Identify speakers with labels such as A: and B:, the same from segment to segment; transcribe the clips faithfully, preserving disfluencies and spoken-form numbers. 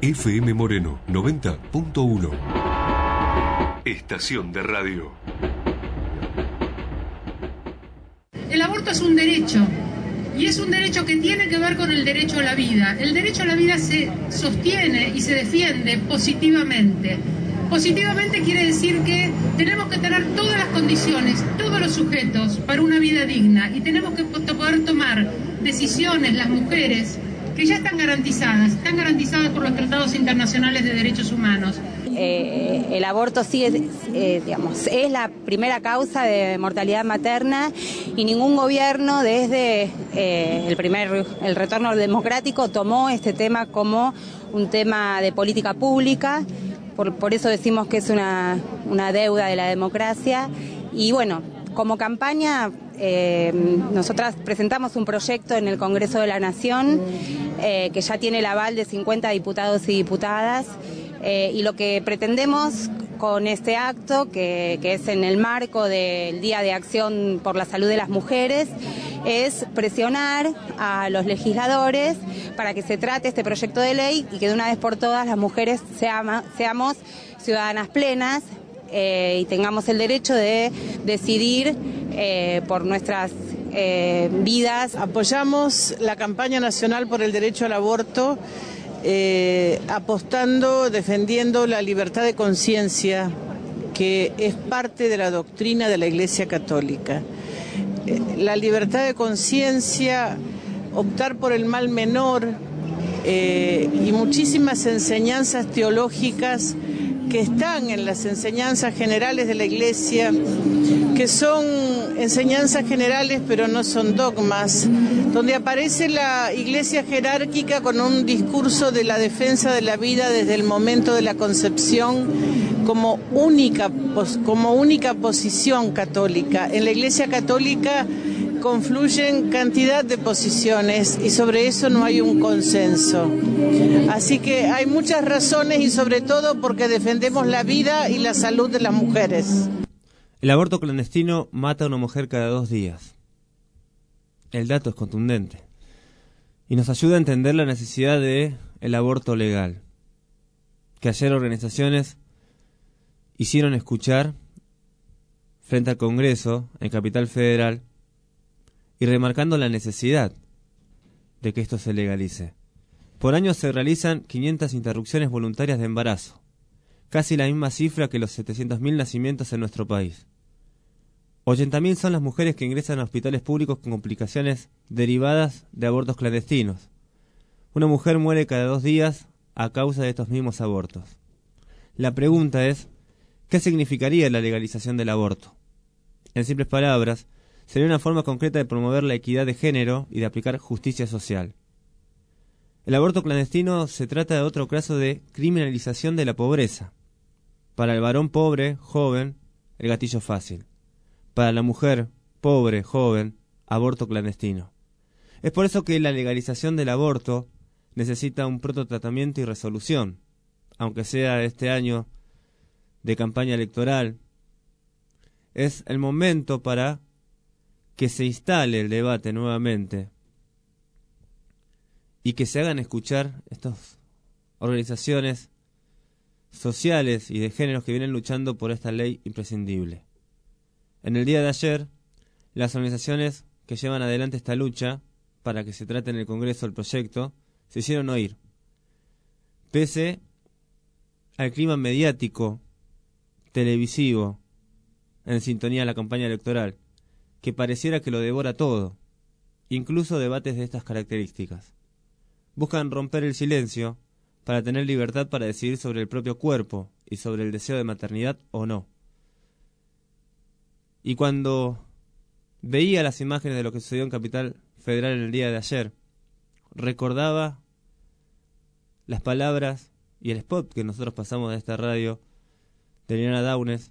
A: F M Moreno noventa punto uno. Estación de radio.
B: El aborto es un derecho, y es un derecho que tiene que ver con el derecho a la vida. El derecho a la vida se sostiene y se defiende positivamente. Positivamente quiere decir que tenemos que tener todas las condiciones, todos los sujetos para una vida digna, y tenemos que poder tomar decisiones las mujeres que ya están garantizadas, están garantizadas por los tratados internacionales de derechos humanos.
C: Eh, el aborto sí es, eh, digamos, es la primera causa de mortalidad materna, y ningún gobierno desde eh, el primer el retorno democrático tomó este tema como un tema de política pública. Por, por eso decimos que es una, una deuda de la democracia. Y bueno, como campaña, eh, nosotras presentamos un proyecto en el Congreso de la Nación eh, que ya tiene el aval de cincuenta diputados y diputadas, eh, y lo que pretendemos con este acto, que, que es en el marco del Día de Acción por la Salud de las Mujeres, es presionar a los legisladores para que se trate este proyecto de ley y que de una vez por todas las mujeres seama, seamos ciudadanas plenas eh, y tengamos el derecho de decidir eh, por nuestras eh, vidas.
D: Apoyamos la campaña nacional por el derecho al aborto, eh, apostando, defendiendo la libertad de conciencia, que es parte de la doctrina de la Iglesia Católica. La libertad de conciencia, optar por el mal menor eh, y muchísimas enseñanzas teológicas que están en las enseñanzas generales de la Iglesia, que son enseñanzas generales pero no son dogmas, donde aparece la Iglesia jerárquica con un discurso de la defensa de la vida desde el momento de la concepción como única, como única posición católica. En la Iglesia Católica confluyen cantidad de posiciones y sobre eso no hay un consenso. Así que hay muchas razones, y sobre todo porque defendemos la vida y la salud de las mujeres.
E: El aborto clandestino mata a una mujer cada dos días. El dato es contundente y nos ayuda a entender la necesidad de el aborto legal, que ayer organizaciones hicieron escuchar frente al Congreso en Capital Federal, y remarcando la necesidad de que esto se legalice. Por año se realizan quinientas interrupciones voluntarias de embarazo, casi la misma cifra que los setecientos mil nacimientos en nuestro país. ochenta mil son las mujeres que ingresan a hospitales públicos con complicaciones derivadas de abortos clandestinos. Una mujer muere cada dos días a causa de estos mismos abortos. La pregunta es, ¿qué significaría la legalización del aborto? En simples palabras, sería una forma concreta de promover la equidad de género y de aplicar justicia social. El aborto clandestino se trata de otro caso de criminalización de la pobreza. Para el varón pobre, joven, el gatillo fácil. Para la mujer pobre, joven, aborto clandestino. Es por eso que la legalización del aborto necesita un pronto tratamiento y resolución, aunque sea este año de campaña electoral. Es el momento para que se instale el debate nuevamente y que se hagan escuchar estas organizaciones sociales y de géneros que vienen luchando por esta ley imprescindible. En el día de ayer, las organizaciones que llevan adelante esta lucha para que se trate en el Congreso el proyecto se hicieron oír, pese al clima mediático, televisivo, en sintonía a la campaña electoral, que pareciera que lo devora todo, incluso debates de estas características. Buscan romper el silencio para tener libertad para decidir sobre el propio cuerpo y sobre el deseo de maternidad o no. Y cuando veía las imágenes de lo que sucedió en Capital Federal en el día de ayer, recordaba las palabras y el spot que nosotros pasamos de esta radio de Liliana Downes,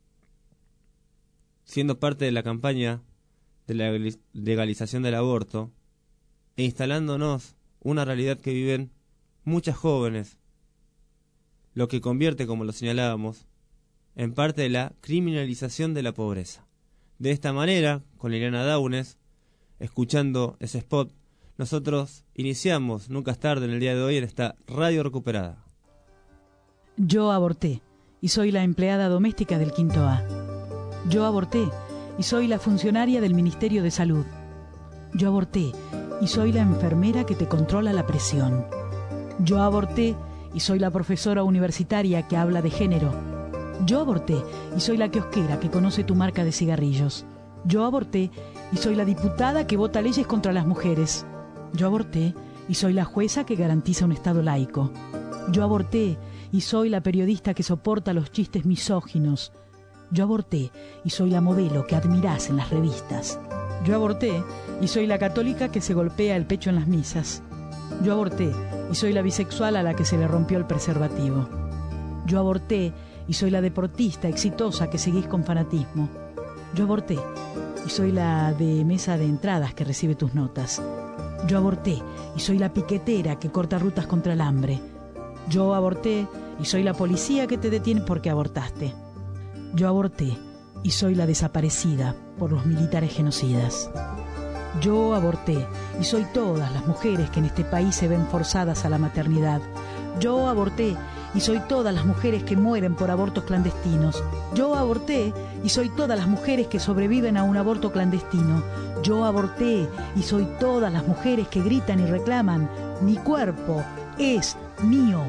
E: siendo parte de la campaña de la legalización del aborto e instalándonos una realidad que viven muchas jóvenes, lo que convierte, como lo señalábamos, en parte de la criminalización de la pobreza. De esta manera, con Liliana Downes, escuchando ese spot, nosotros iniciamos Nunca es tarde en el día de hoy en esta radio recuperada.
F: Yo aborté y soy la empleada doméstica del Quinto A. Yo aborté y soy la funcionaria del Ministerio de Salud. Yo aborté y soy la enfermera que te controla la presión. Yo aborté y soy la profesora universitaria que habla de género. Yo aborté y soy la kiosquera que conoce tu marca de cigarrillos. Yo aborté y soy la diputada que vota leyes contra las mujeres. Yo aborté y soy la jueza que garantiza un Estado laico. Yo aborté y soy la periodista que soporta los chistes misóginos. Yo aborté y soy la modelo que admirás en las revistas. Yo aborté y soy la católica que se golpea el pecho en las misas. Yo aborté y soy la bisexual a la que se le rompió el preservativo. Yo aborté y soy la deportista exitosa que seguís con fanatismo. Yo aborté y soy la de mesa de entradas que recibe tus notas. Yo aborté y soy la piquetera que corta rutas contra el hambre. Yo aborté y soy la policía que te detiene porque abortaste. Yo aborté y soy la desaparecida por los militares genocidas. Yo aborté y soy todas las mujeres que en este país se ven forzadas a la maternidad. Yo aborté y soy todas las mujeres que mueren por abortos clandestinos. Yo aborté y soy todas las mujeres que sobreviven a un aborto clandestino. Yo aborté y soy todas las mujeres que gritan y reclaman: mi cuerpo es mío.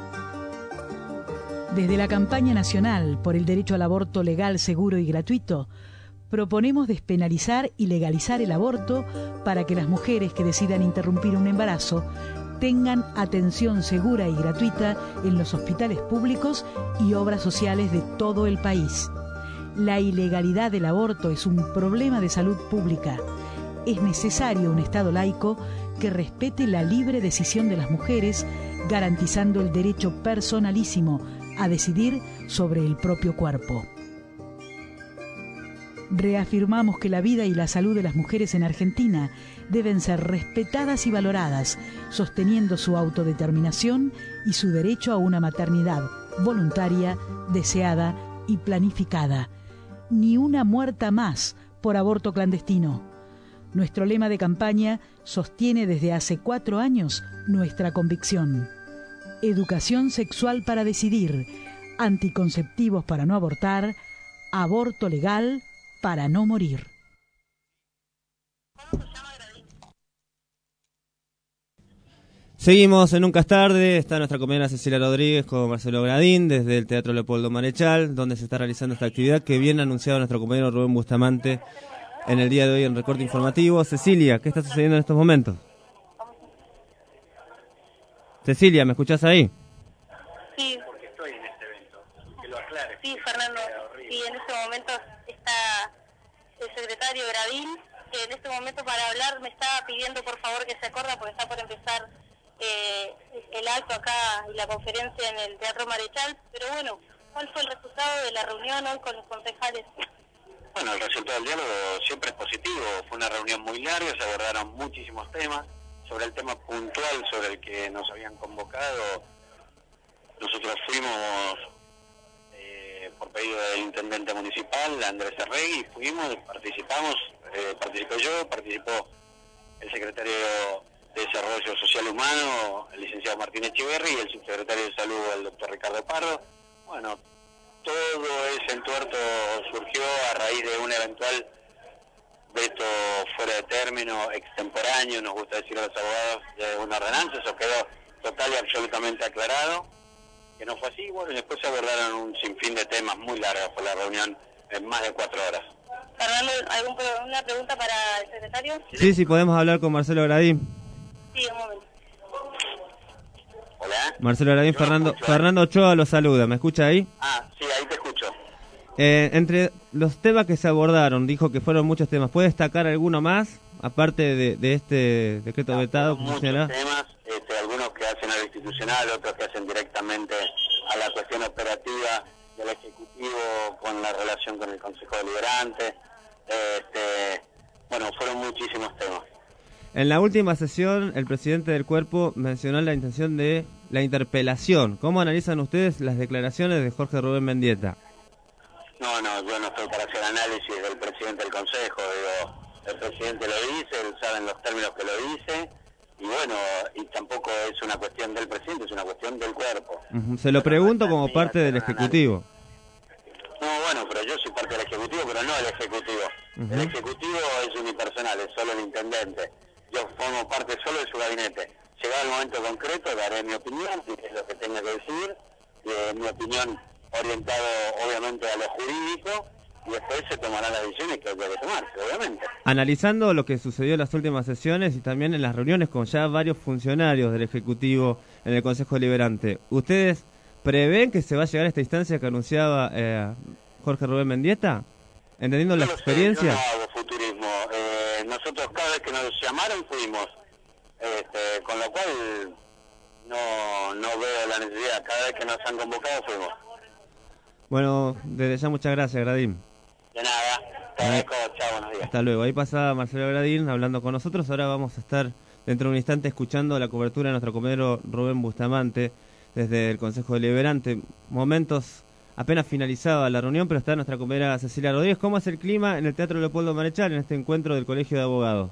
F: Desde la campaña nacional por el derecho al aborto legal, seguro y gratuito, proponemos despenalizar y legalizar el aborto para que las mujeres que decidan interrumpir un embarazo tengan atención segura y gratuita en los hospitales públicos y obras sociales de todo el país. La ilegalidad del aborto es un problema de salud pública. Es necesario un Estado laico que respete la libre decisión de las mujeres, garantizando el derecho personalísimo a decidir sobre el propio cuerpo. Reafirmamos que la vida y la salud de las mujeres en Argentina deben ser respetadas y valoradas, sosteniendo su autodeterminación y su derecho a una maternidad voluntaria, deseada y planificada. Ni una muerta más por aborto clandestino. Nuestro lema de campaña sostiene desde hace cuatro años nuestra convicción. Educación sexual para decidir, anticonceptivos para no abortar, aborto legal para no morir.
E: Seguimos en Nunca es tarde, está nuestra compañera Cecilia Rodríguez con Marcelo Gradín desde el Teatro Leopoldo Marechal, donde se está realizando esta actividad que bien anunciado nuestro compañero Rubén Bustamante en el día de hoy en Recorte Informativo. Cecilia, ¿qué está sucediendo en estos momentos? Cecilia, ¿me escuchás ahí?
G: Sí. Porque estoy en este evento, que lo aclare. Sí, Fernando, sí, en este momento está el secretario Gradín, que en este momento para hablar me estaba pidiendo por favor que se acorda porque está por empezar eh, el acto acá y la conferencia en el Teatro Marechal, pero bueno, ¿cuál fue el resultado de la reunión hoy con los concejales?
H: Bueno, el resultado del diálogo siempre es positivo, fue una reunión muy larga, se abordaron muchísimos temas. Sobre el tema puntual sobre el que nos habían convocado, nosotros fuimos eh, por pedido del intendente municipal, Andrés Arregui, fuimos, participamos, eh, participé yo, participó el secretario de Desarrollo Social Humano, el licenciado Martín Echeverri, y el subsecretario de Salud, el doctor Ricardo Pardo. Bueno, todo ese entuerto surgió a raíz de un eventual veto fuera de término, extemporáneo, nos gusta decir a los abogados, de una ordenanza. Eso quedó total y absolutamente aclarado, que no fue así. Bueno, y después se abordaron un sinfín de temas muy largos, fue la reunión en más de cuatro horas.
G: Fernando, ¿alguna pregunta para el secretario?
E: Sí, sí, podemos hablar con Marcelo Gradín.
G: Sí, un momento.
H: Hola.
E: Marcelo Gradín, Fernando, Fernando Ochoa lo saluda, ¿me escucha ahí?
H: Ah, sí, ahí te escucho.
E: Eh, entre los temas que se abordaron, dijo que fueron muchos temas. ¿Puede destacar alguno más, aparte de, de este decreto no, vetado?
H: Muchos temas, este, algunos que hacen a lo institucional, otros que hacen directamente a la cuestión operativa del Ejecutivo con la relación con el Consejo Deliberante. Este, bueno, fueron muchísimos temas.
E: En la última sesión, el presidente del cuerpo mencionó la intención de la interpelación. ¿Cómo analizan ustedes las declaraciones de Jorge Rubén Mendieta?
H: No, no, yo no estoy para hacer análisis del presidente del Consejo. Digo, el presidente lo dice, él sabe en los términos que lo dice, y bueno, y tampoco es una cuestión del presidente, es una cuestión del cuerpo.
E: Uh-huh. Se lo pregunto como parte del Ejecutivo.
H: No, bueno, pero yo soy parte del Ejecutivo, pero no el Ejecutivo. Uh-huh. El Ejecutivo es unipersonal, es solo el intendente. Yo formo parte solo de su gabinete. Llegado el momento concreto, daré mi opinión, que es lo que tenga que decir, eh, mi opinión orientado obviamente a lo jurídico, y después se tomarán las decisiones que hay que tomarse, obviamente.
E: Analizando lo que sucedió en las últimas sesiones y también en las reuniones con ya varios funcionarios del Ejecutivo en el Consejo Deliberante, ¿ustedes prevén que se va a llegar a esta instancia que anunciaba eh, Jorge Rubén Mendieta? Entendiendo la experiencia.
H: Yo no hago futurismo. Eh, nosotros cada vez que nos llamaron fuimos. Este, con lo cual no, no veo la necesidad. Cada vez que nos han convocado fuimos.
E: Bueno, desde ya muchas gracias, Gradín.
H: De nada. Te agradezco. Chao, buenos días.
E: Hasta luego. Ahí pasa Marcelo Gradín hablando con nosotros. Ahora vamos a estar dentro de un instante escuchando la cobertura de nuestro compañero Rubén Bustamante desde el Consejo Deliberante. Momentos apenas finalizada la reunión, pero está nuestra compañera Cecilia Rodríguez. ¿Cómo es el clima en el Teatro Leopoldo Marechal en este encuentro del Colegio de Abogados?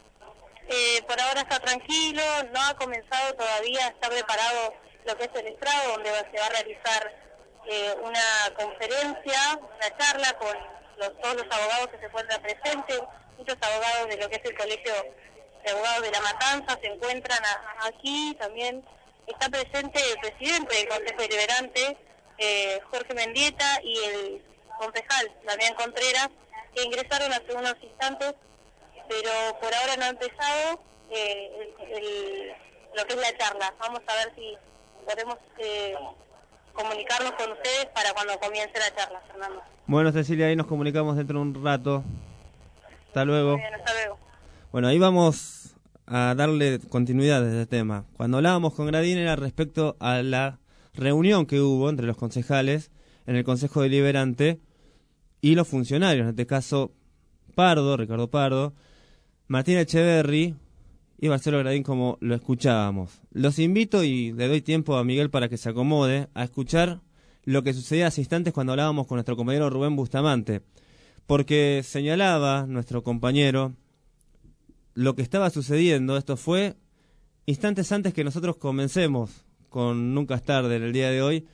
G: Eh, por ahora está tranquilo, no ha comenzado todavía, está preparado lo que es el estrado, donde va, se va a realizar eh, una conferencia, una charla con los, todos los abogados que se encuentran presentes. Muchos abogados de lo que es el Colegio de Abogados de La Matanza se encuentran a, aquí. También está presente el presidente del Consejo Deliberante, eh, Jorge Mendieta, y el concejal Damián Contreras, que ingresaron hace unos instantes, pero por ahora no ha empezado eh, el, el, lo que es la charla. Vamos a ver si podemos eh, comunicarnos con ustedes para cuando comience la charla, Fernando.
E: Bueno, Cecilia, ahí nos comunicamos dentro de un rato. Hasta luego.
G: Muy bien, hasta luego.
E: Bueno, ahí vamos a darle continuidad a este tema. Cuando hablábamos con Gradín era respecto a la reunión que hubo entre los concejales en el Consejo Deliberante y los funcionarios, en este caso Pardo, Ricardo Pardo, Martín Echeverri y Marcelo Gradín, como lo escuchábamos. Los invito y le doy tiempo a Miguel para que se acomode a escuchar lo que sucedía hace instantes cuando hablábamos con nuestro compañero Rubén Bustamante, porque señalaba nuestro compañero lo que estaba sucediendo. Esto fue instantes antes que nosotros comencemos con Nunca es tarde en el día de hoy,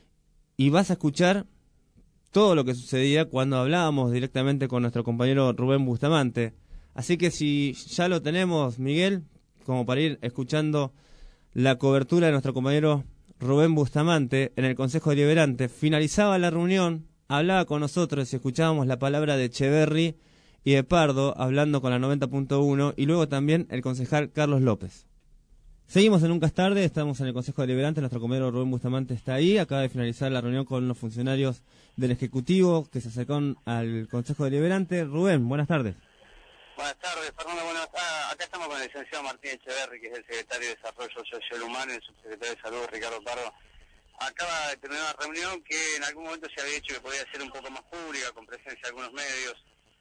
E: y vas a escuchar todo lo que sucedía cuando hablábamos directamente con nuestro compañero Rubén Bustamante. Así que si ya lo tenemos, Miguel, como para ir escuchando la cobertura de nuestro compañero Rubén Bustamante en el Consejo Deliberante. Finalizaba la reunión, hablaba con nosotros y escuchábamos la palabra de Echeverri y de Pardo hablando con la noventa punto uno, y luego también el concejal Carlos López. Seguimos en Nunca es tarde, estamos en el Consejo Deliberante, nuestro compañero Rubén Bustamante está ahí, acaba de finalizar la reunión con los funcionarios del Ejecutivo que se acercaron al Consejo Deliberante. Rubén, buenas tardes.
H: Buenas tardes, Fernando. Bueno, acá, acá estamos con el licenciado Martín Echeverri, que es el secretario de Desarrollo Social Humano, y el subsecretario de Salud, Ricardo Pardo. Acaba de terminar una reunión que en algún momento se había dicho que podía ser un poco más pública, con presencia de algunos medios,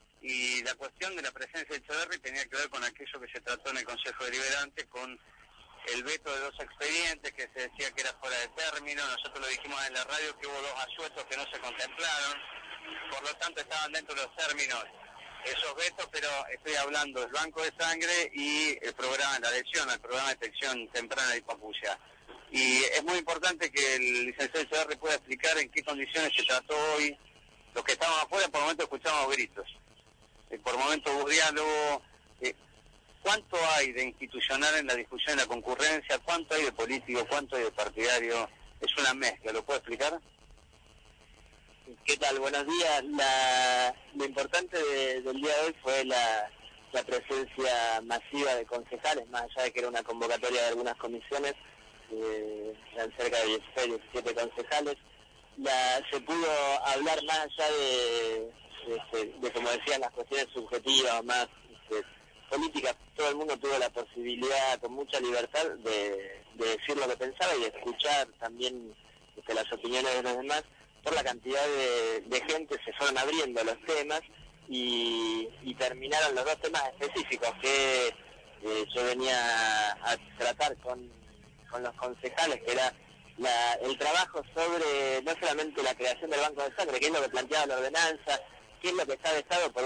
H: y la cuestión de la presencia de Echeverri tenía que ver con aquello que se trató en el Consejo Deliberante, con el veto de dos expedientes que se decía que era fuera de término. Nosotros lo dijimos en la radio que hubo dos asuetos que no se contemplaron, por lo tanto estaban dentro de los términos esos vetos, pero estoy hablando del banco de sangre y el programa, la adhesión al programa de detección temprana de hipoacusia. Y es muy importante que el licenciado Echeverri pueda explicar en qué condiciones se trató hoy. Los que estaban afuera por el momento escuchamos gritos, eh, por el momento hubo diálogo. eh, ¿Cuánto hay de institucional en la discusión, en la concurrencia? ¿Cuánto hay de político? ¿Cuánto hay de partidario? Es una mezcla, ¿lo puedo explicar?
I: ¿Qué tal? Buenos días. La, lo importante de, del día de hoy fue la, la presencia masiva de concejales, más allá de que era una convocatoria de algunas comisiones, eh, eran cerca de dieciséis, diecisiete concejales. La, se pudo hablar más allá de, de, de, de como decían, las cuestiones subjetivas, más de, políticas. Todo el mundo tuvo la posibilidad, con mucha libertad, de, de decir lo que pensaba y de escuchar también este, las opiniones de los demás. Por la cantidad de, de gente se fueron abriendo los temas y, y terminaron los dos temas específicos que eh, yo venía a tratar con, con los concejales, que era la, el trabajo sobre no solamente la creación del banco de sangre, que es lo que planteaba la ordenanza, qué es lo que está vetado por una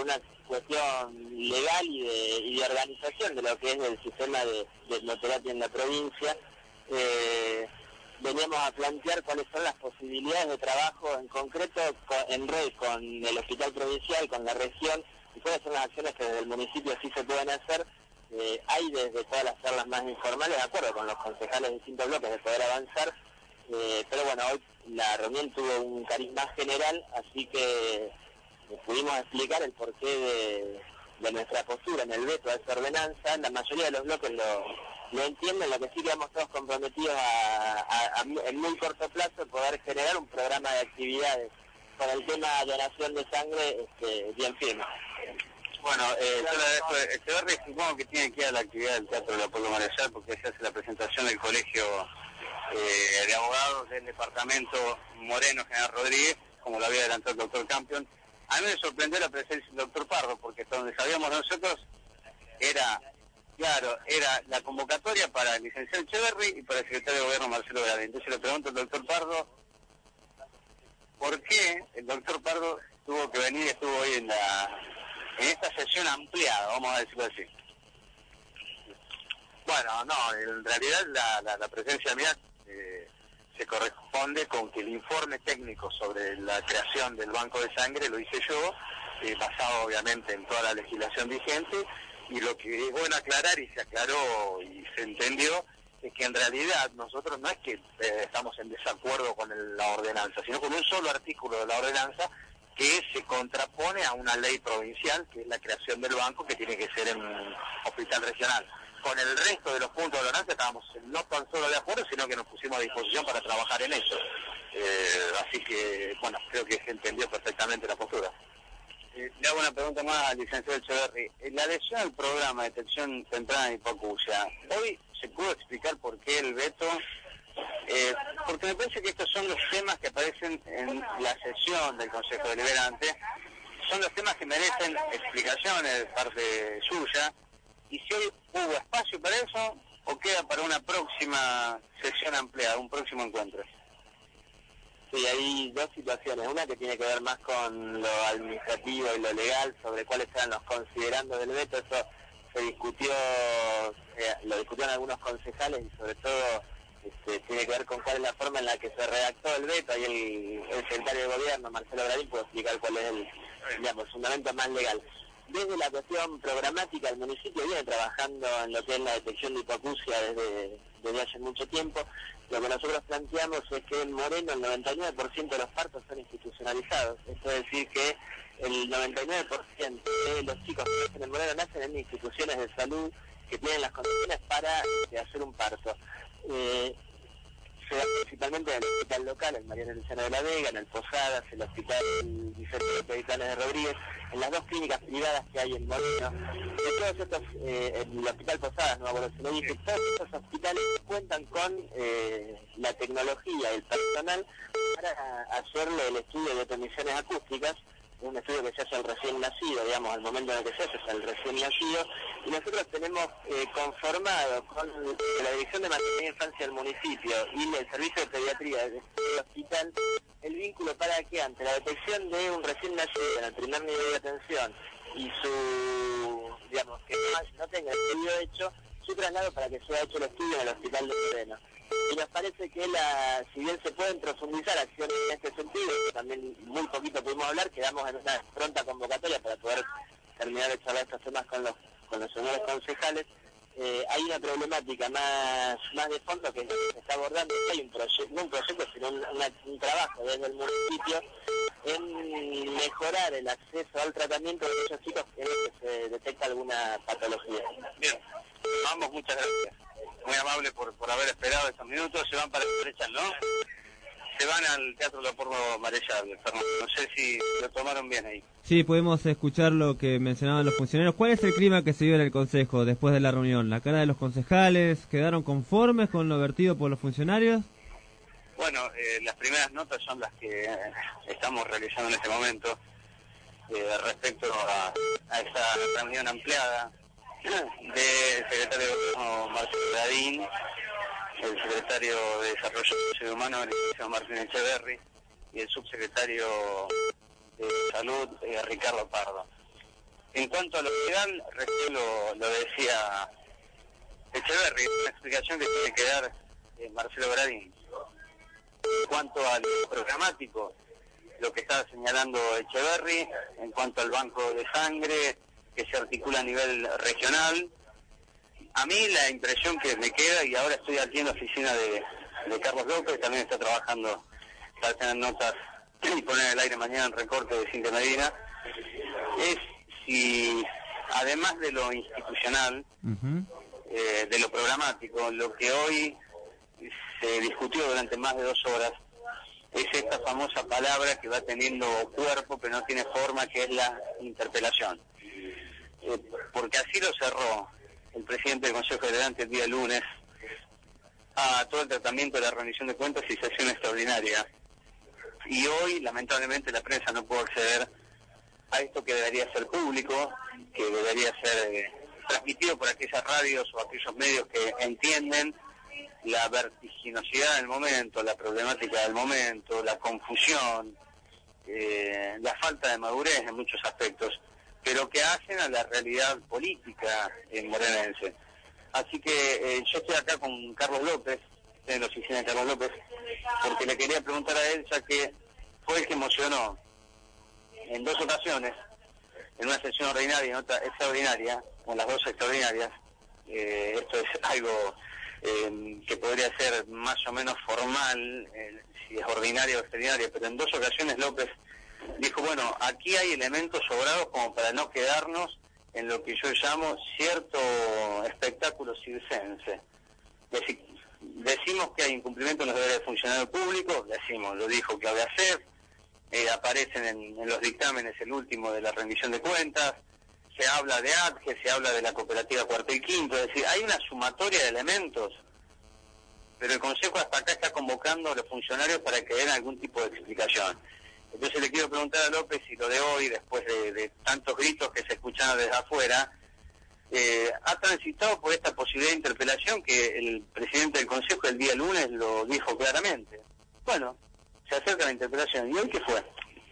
I: cuestión legal y de, y de organización de lo que es el sistema de, de etnoterapia en la provincia, eh, veníamos a plantear cuáles son las posibilidades de trabajo en concreto con, en red con el hospital provincial, con la región, y cuáles son las acciones que desde el municipio sí se pueden hacer. Eh, hay desde todas las charlas más informales, de acuerdo con los concejales de distintos bloques, de poder avanzar, eh, pero bueno, hoy la reunión tuvo un cariz más general, así que eh, pudimos explicar el porqué de, de nuestra postura en el veto a esa ordenanza. La mayoría de los bloques lo, lo entienden, lo que sí quedamos todos comprometidos a, a, a, en muy corto plazo poder generar un programa de actividades con el tema de donación de sangre este, bien firme.
H: Bueno, eh, yo le agradezco. Echeverri, supongo que tiene que ir a la actividad del Teatro Leopoldo Marechal porque se hace la presentación del Colegio eh, de Abogados del Departamento Moreno General Rodríguez, como lo había adelantado el doctor Campion. A mí me sorprendió la presencia del doctor Pardo, porque donde sabíamos nosotros era, claro, era la convocatoria para el licenciado Echeverri y para el secretario de Gobierno Marcelo Gradín. Entonces le pregunto al doctor Pardo, ¿por qué el doctor Pardo tuvo que venir y estuvo hoy en la en esta sesión ampliada, vamos a decirlo así?
J: Bueno, no, en realidad la, la, la presencia mía eh, se corresponde con que el informe técnico sobre la creación del banco de sangre lo hice yo, eh, basado obviamente en toda la legislación vigente, y lo que es bueno aclarar, y se aclaró y se entendió, es que en realidad nosotros no es que eh, estamos en desacuerdo con el, la ordenanza, sino con un solo artículo de la ordenanza que se contrapone a una ley provincial, que es la creación del banco, que tiene que ser en un hospital regional. Con el resto de los puntos de la ordenanza estábamos no tan solo de acuerdo, sino que nos pusimos a disposición para trabajar en eso. Eh, así que, bueno, creo que se entendió perfectamente la postura.
H: Eh, le hago una pregunta más al licenciado Echeverri. En la adhesión al programa de detección temprana de hipoacusia, ¿hoy se pudo explicar por qué el veto? Eh, porque me parece que estos son los temas que aparecen en la sesión del Consejo Deliberante, son los temas que merecen explicaciones de parte suya, y si hoy hubo espacio para eso o queda para una próxima sesión ampliada, un próximo encuentro.
I: Sí, hay dos situaciones, una que tiene que ver más con lo administrativo y lo legal, sobre cuáles eran los considerandos del veto. Eso se discutió, eh, lo discutieron algunos concejales y sobre todo Este, tiene que ver con cuál es la forma en la que se redactó el veto. Ahí el, el secretario de Gobierno, Marcelo Gradín, puede explicar cuál es el, digamos, el fundamento más legal. Desde la cuestión programática, el municipio viene trabajando en lo que es la detección de hipoacusia desde, desde hace mucho tiempo. Lo que nosotros planteamos es que en Moreno el noventa y nueve por ciento de los partos son institucionalizados. Esto es decir que el noventa y nueve por ciento de los chicos que nacen en Moreno nacen en instituciones de salud que tienen las condiciones para eh, hacer un parto. Eh, se da principalmente en el hospital local, en Mariano Luciano de la Vega, en el Posadas, el hospital Vicente Pedicales de Rodríguez, en las dos clínicas privadas que hay en Moreno. De todos estos, eh, el hospital Posadas, no me se lo dice, todos estos hospitales cuentan con eh, la tecnología y el personal para hacerle el estudio de emisiones acústicas, un estudio que se hace al recién nacido, digamos, al momento en el que se hace es al recién nacido, y nosotros tenemos eh, conformado con la Dirección de Maternidad e Infancia del municipio y el Servicio de Pediatría del hospital el vínculo para que ante la detección de un recién nacido en el primer nivel de atención y su, digamos, que no, no tenga el estudio hecho, su traslado para que sea hecho el estudio en el hospital de Moreno. Y nos parece que la, si bien se pueden profundizar acciones en este sentido, también muy poquito pudimos hablar, quedamos en una pronta convocatoria para poder terminar de charlar estos temas con los con los señores concejales. Eh, hay una problemática más más de fondo que se está abordando, hay un proyecto, no un proyecto, sino un, una, un trabajo desde el municipio en mejorar el acceso al tratamiento de esos chicos que se detecta alguna patología.
H: Bien, vamos, muchas gracias. Muy amable por, por haber esperado estos minutos. Se van para Marechal, ¿no? Se van al Teatro Leopoldo Marechal, Fernando. No sé si lo tomaron bien ahí.
E: Sí, podemos escuchar lo que mencionaban los funcionarios. ¿Cuál es el clima que se dio en el Consejo después de la reunión? ¿La cara de los concejales? ¿Quedaron conformes con lo vertido por los funcionarios?
H: Bueno, eh, las primeras notas son las que eh, estamos realizando en este momento eh, respecto a, a esa reunión ampliada del secretario de Gobierno Marcelo Gradín, el secretario de Desarrollo Social y Humano, el licenciado Martín Echeverri, y el subsecretario de Salud, eh, Ricardo Pardo. En cuanto a lo legal, recién lo, lo decía Echeverri, una explicación que tiene que dar eh, Marcelo Gradín. En cuanto al programático, lo que estaba señalando Echeverri, en cuanto al banco de sangre que se articula a nivel regional, a mí la impresión que me queda, y ahora estoy aquí en la oficina de, de Carlos López, también está trabajando para tener notas y poner el aire mañana en recorte de Cintia Medina, es si además de lo institucional, uh-huh. eh, de lo programático, lo que hoy se discutió durante más de dos horas es esta famosa palabra que va teniendo cuerpo pero no tiene forma, que es la interpelación. Eh, porque así lo cerró el presidente del Consejo Deliberante el día lunes a todo el tratamiento de la rendición de cuentas y sesión extraordinaria. Y hoy, lamentablemente, la prensa no pudo acceder a esto que debería ser público, que debería ser eh, transmitido por aquellas radios o aquellos medios que entienden la vertiginosidad del momento, la problemática del momento, la confusión, eh, la falta de madurez en muchos aspectos, pero que hacen a la realidad política en morenense. Así que eh, yo estoy acá con Carlos López, en la oficina de Carlos López, porque le quería preguntar a él, ya que fue el que emocionó en dos ocasiones, en una sesión ordinaria y en otra extraordinaria, en las dos extraordinarias. Eh, esto es algo eh, que podría ser más o menos formal, eh, si es ordinaria o extraordinaria, pero en dos ocasiones López dijo, bueno, aquí hay elementos sobrados como para no quedarnos en lo que yo llamo cierto espectáculo circense. Deci- decimos que hay incumplimiento en los deberes de funcionario público, decimos, lo dijo Claudia Sef, eh, aparecen en, en los dictámenes el último de la rendición de cuentas, se habla de A D G E, se habla de la cooperativa Cuartel Quinto, es decir, hay una sumatoria de elementos, pero el Consejo hasta acá está convocando a los funcionarios para que den algún tipo de explicación. Entonces le quiero preguntar a López si lo de hoy, después de, de tantos gritos que se escuchaban desde afuera, eh, ha transitado por esta posibilidad de interpelación que el presidente del Consejo el día lunes lo dijo claramente. Bueno, se acerca la interpelación. ¿Y hoy qué fue?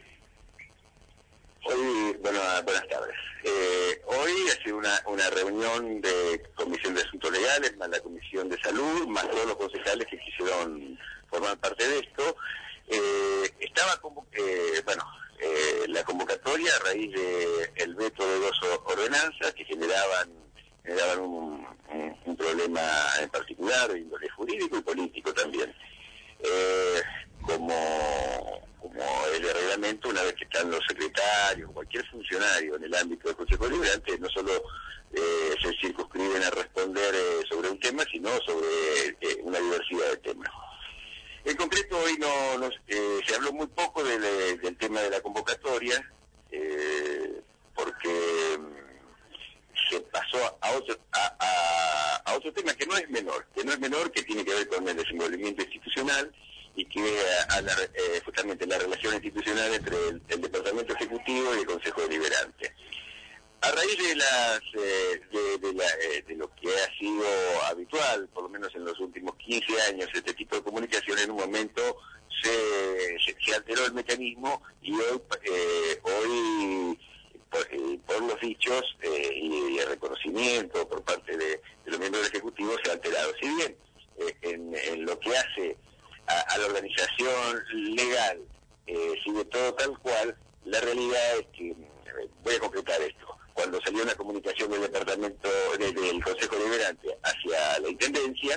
K: Hoy, bueno, buenas tardes. Eh, hoy ha sido una, una reunión de Comisión de Asuntos Legales, más la Comisión de Salud, más todos los concejales que quisieron formar parte de esto. Eh, estaba como eh, bueno eh, la convocatoria a raíz de el veto de dos ordenanzas que generaban generaban un, un, un problema en particular de índole jurídico y político también, eh, como como el reglamento, una vez que están los secretarios, cualquier funcionario en el ámbito del Consejo Deliberante, no solo eh, se circunscriben a responder eh, sobre un tema, sino sobre eh, una diversidad de temas. En concreto, hoy no, no eh, se habló muy poco de, de, del tema de la convocatoria, eh, porque se pasó a otro a, a, a otro tema que no es menor, que no es menor, que tiene que ver con el desenvolvimiento institucional y que a, a la, eh, justamente la relación institucional entre el, el Departamento Ejecutivo y el Consejo Deliberante. A raíz de las eh, de, de, la, eh, de lo que ha sido habitual, por lo menos en los últimos quince años, este tipo de comunicación, en un momento se, se, se alteró el mecanismo y hoy, eh, hoy por, eh, por los dichos eh, y el reconocimiento por parte de, de los miembros del Ejecutivo se ha alterado. Si bien eh, en, en lo que hace a, a la organización legal eh, sigue todo tal cual, la realidad es que, eh, voy a concretar esto, cuando salió una comunicación del departamento de, del Consejo Deliberante hacia la Intendencia,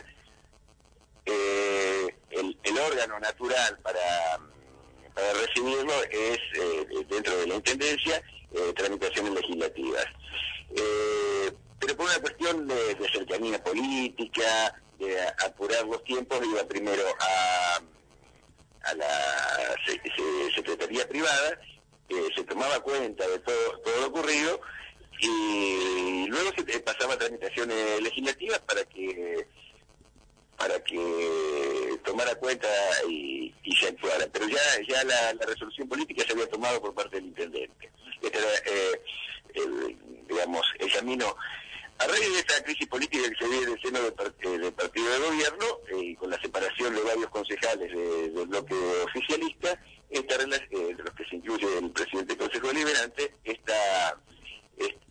K: eh, el, el órgano natural para, para recibirlo es, eh, dentro de la Intendencia, eh, tramitaciones legislativas. Eh, pero por una cuestión de, de cercanía política, de apurar los tiempos, iba primero a, a la se, se, Secretaría Privada, eh, se tomaba cuenta de todo, todo lo ocurrido, y luego se pasaba a tramitaciones legislativas para que para que tomara cuenta y, y se actuara, pero ya ya la, la resolución política se había tomado por parte del intendente. Este era eh, el, digamos el camino. A raíz de esta crisis política que se vive en el seno del, part del partido de gobierno, y eh, con la separación de varios concejales de, del bloque oficialista, esta eh, de los que se incluye el presidente del Consejo Deliberante, esta Esta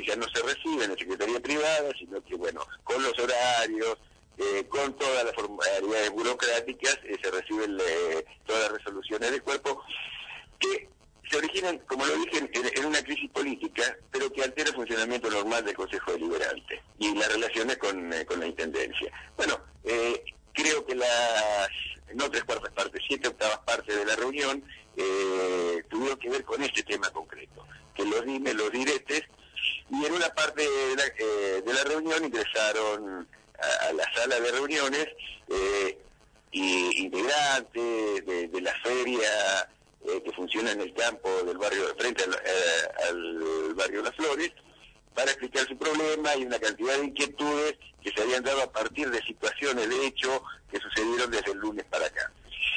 K: ya no se reciben en secretaría privada, sino que, bueno, con los horarios, eh, con todas las formalidades burocráticas, eh, se reciben eh, todas las resoluciones del cuerpo, que se originan, como lo dije, en, en una crisis política, pero que altera el funcionamiento normal del Consejo Deliberante y las relaciones con, eh, con la Intendencia. Bueno, eh, creo que las, no tres cuartas partes, siete octavas partes de la reunión eh, tuvieron que ver con este tema concreto, que los dimes, los diretes, y en una parte de la, eh, de la reunión ingresaron a, a la sala de reuniones eh, y integrantes de, de la feria eh, que funciona en el campo del barrio, frente al, eh, al barrio Las Flores, para explicar su problema y una cantidad de inquietudes que se habían dado a partir de situaciones de hecho que sucedieron desde el lunes para acá.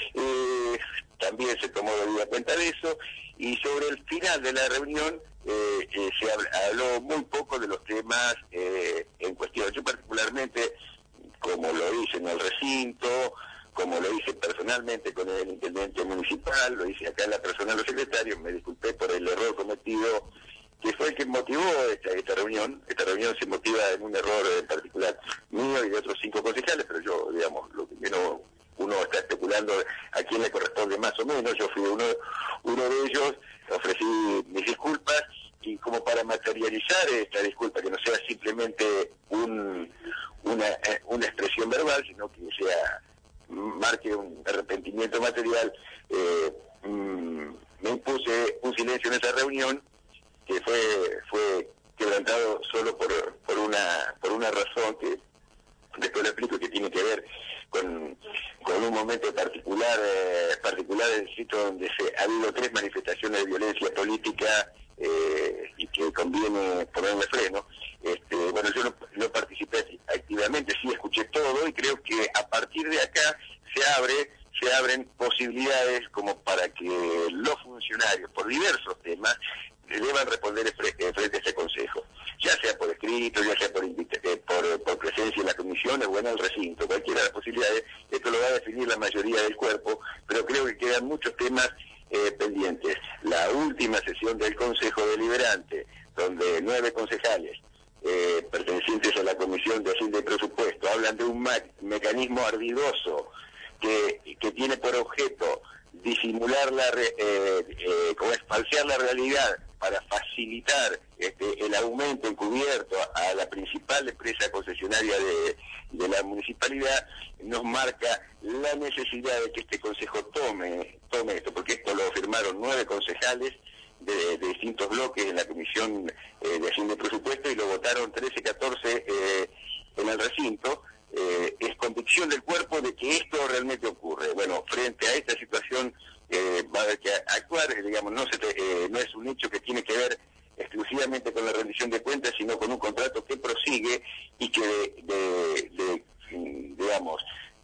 K: Eh, también se tomó debida cuenta de eso, y sobre el final de la reunión eh, eh, se habló muy poco de los temas eh, en cuestión. Yo particularmente, como lo hice en el recinto, como lo hice personalmente con el intendente municipal, lo hice acá en la persona de los secretarios, me disculpé por el error cometido, que fue el que motivó esta, esta reunión. Esta reunión se motiva en un error en particular mío y de otros cinco concejales, pero yo, digamos, lo que menos uno está especulando a quién le corresponde más o menos. Yo fui uno, uno de ellos, ofrecí mis disculpas, y como para materializar esta disculpa, que no sea simplemente un, una, una expresión verbal, sino que sea marque un arrepentimiento material, eh, mm, me impuse un silencio en esa reunión, que fue fue quebrantado solo por por una por una razón que después lo explico, que tiene que ver con, con un momento particular eh, particular del sitio donde se ha habido tres manifestaciones de violencia política eh, y que conviene ponerle freno. Este, bueno, yo no, no participé activamente, sí escuché todo, y creo que a partir de acá se abre se abren posibilidades como para que los funcionarios, por diversos temas, deban responder frente a este consejo, ya sea por escrito, ya sea por, eh, por, por presencia en la comisión o en el recinto, cualquiera de las posibilidades. Esto lo va a definir la mayoría del cuerpo, pero creo que quedan muchos temas eh, pendientes. La última sesión del Consejo Deliberante, donde nueve concejales eh, pertenecientes a la Comisión de Hacienda y Presupuesto hablan de un mecanismo ardidoso que, que tiene por objeto disimular la re, eh, eh, como es falsear la realidad para facilitar este, el aumento encubierto a la principal empresa concesionaria de, de la municipalidad, nos marca la necesidad de que este consejo tome tome esto, porque esto lo firmaron nueve concejales de, de distintos bloques en la Comisión eh, de Hacienda y Presupuesto, y lo votaron trece, catorce eh, en el recinto. Eh, es convicción del cuerpo de que esto realmente ocurre. Bueno, frente a esta situación eh, va a haber que actuar, digamos, no, se, eh, no es un hecho que tiene que ver exclusivamente con la rendición de cuentas, sino con un contrato que prosigue y que de, de, de digamos,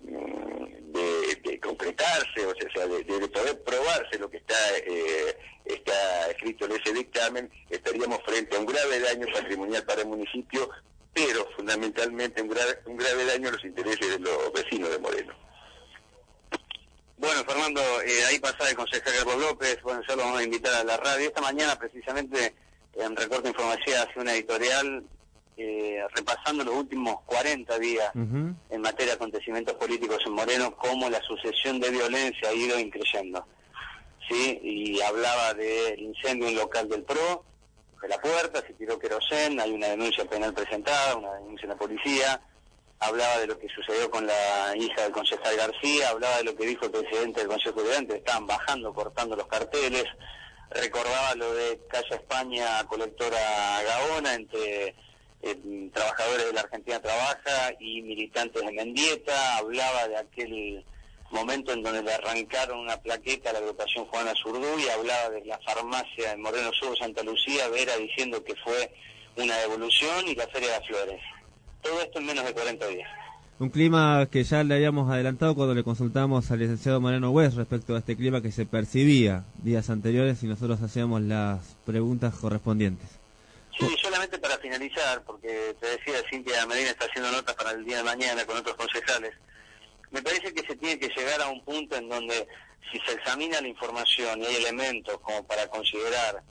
K: de, de concretarse, o sea, de, de poder probarse lo que está eh, está escrito en ese dictamen, estaríamos frente a un grave daño patrimonial para el municipio, pero fundamentalmente un grave, un grave daño a los intereses de los vecinos de Moreno.
J: Bueno, Fernando, eh, ahí pasaba el concejal Carlos López. Bueno, ya lo vamos a invitar a la radio. Esta mañana, precisamente, en Recorte Información, hace una editorial eh, repasando los últimos cuarenta días uh-huh. en materia de acontecimientos políticos en Moreno, cómo la sucesión de violencia ha ido increyendo, ¿sí? Y hablaba del incendio en un local del P R O, de la puerta, se tiró querosén, hay una denuncia penal presentada, una denuncia en la policía, hablaba de lo que sucedió con la hija del concejal García, hablaba de lo que dijo el presidente del Consejo Deliberante, estaban bajando, cortando los carteles, recordaba lo de Calle España, colectora Gaona, entre eh, trabajadores de la Argentina Trabaja y militantes de Mendieta, hablaba de aquel momento en donde le arrancaron una plaqueta a la agrupación Juana Zurduy, hablaba de la farmacia en Moreno Sur, Santa Lucía, Vera diciendo que fue una devolución, y la Feria de las Flores. Todo esto en menos de cuarenta días.
E: Un clima que ya le habíamos adelantado cuando le consultamos al licenciado Mariano West respecto a este clima que se percibía días anteriores, y nosotros hacíamos las preguntas correspondientes.
J: Sí, solamente para finalizar, porque te decía, Cintia Medina está haciendo notas para el día de mañana con otros concejales. Me parece que se tiene que llegar a un punto en donde, si se examina la información y hay elementos como para considerar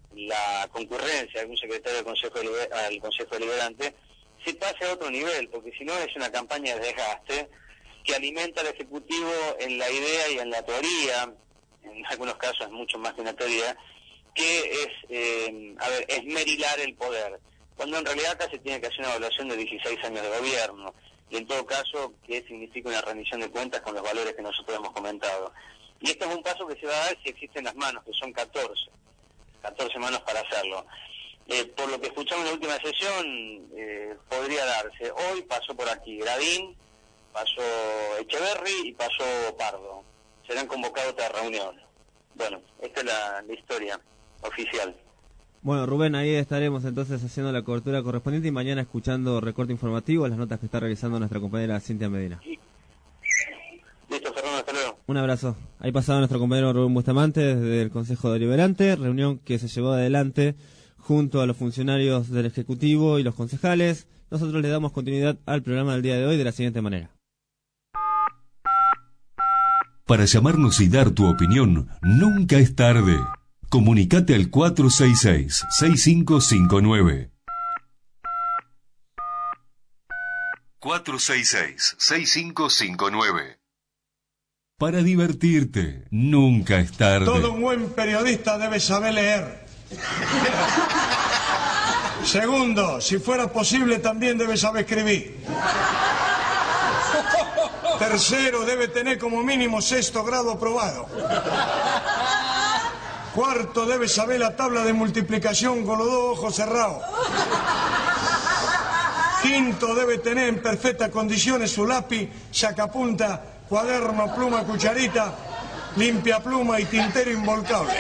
H: la concurrencia de algún secretario del Consejo Deliber- al Consejo Deliberante, se pase a otro nivel, porque si no es una campaña de desgaste que alimenta al Ejecutivo en la idea y en la teoría, en algunos casos es mucho más que una teoría, que es, eh, a ver, esmerilar el poder, cuando en realidad acá se tiene que hacer una evaluación de dieciséis años de gobierno, y en todo caso, que significa una rendición de cuentas con los valores que nosotros hemos comentado. Y este es un paso que se va a dar si existen las manos, que son catorce, catorce manos para hacerlo. Eh, por lo que escuchamos en la última sesión, eh, podría darse. Hoy pasó por aquí Gradín, pasó Echeverri y pasó Pardo. Serán convocados a otra reunión. Bueno, esta es la, la historia oficial.
E: Bueno, Rubén, ahí estaremos entonces haciendo la cobertura correspondiente y mañana escuchando recorte informativo, las notas que está realizando nuestra compañera Cintia Medina.
H: Listo, Fernando, hasta luego.
E: Un abrazo. Ahí pasaba nuestro compañero Rubén Bustamante desde el Consejo Deliberante, reunión que se llevó adelante junto a los funcionarios del Ejecutivo y los concejales. Nosotros le damos continuidad al programa del día de hoy de la siguiente manera.
A: Para llamarnos y dar tu opinión, nunca es tarde. Comunicate al cuatro seis seis, seis cinco cinco nueve. cuatro seis seis, seis cinco cinco nueve. Para divertirte, nunca es tarde.
L: Todo un buen periodista debe saber leer. Segundo, si fuera posible también debe saber escribir. Tercero, debe tener como mínimo sexto grado aprobado. Cuarto, debe saber la tabla de multiplicación con los dos ojos cerrados. Quinto, debe tener en perfectas condiciones su lápiz, sacapunta, cuaderno, pluma, cucharita, limpia pluma y tintero involcable.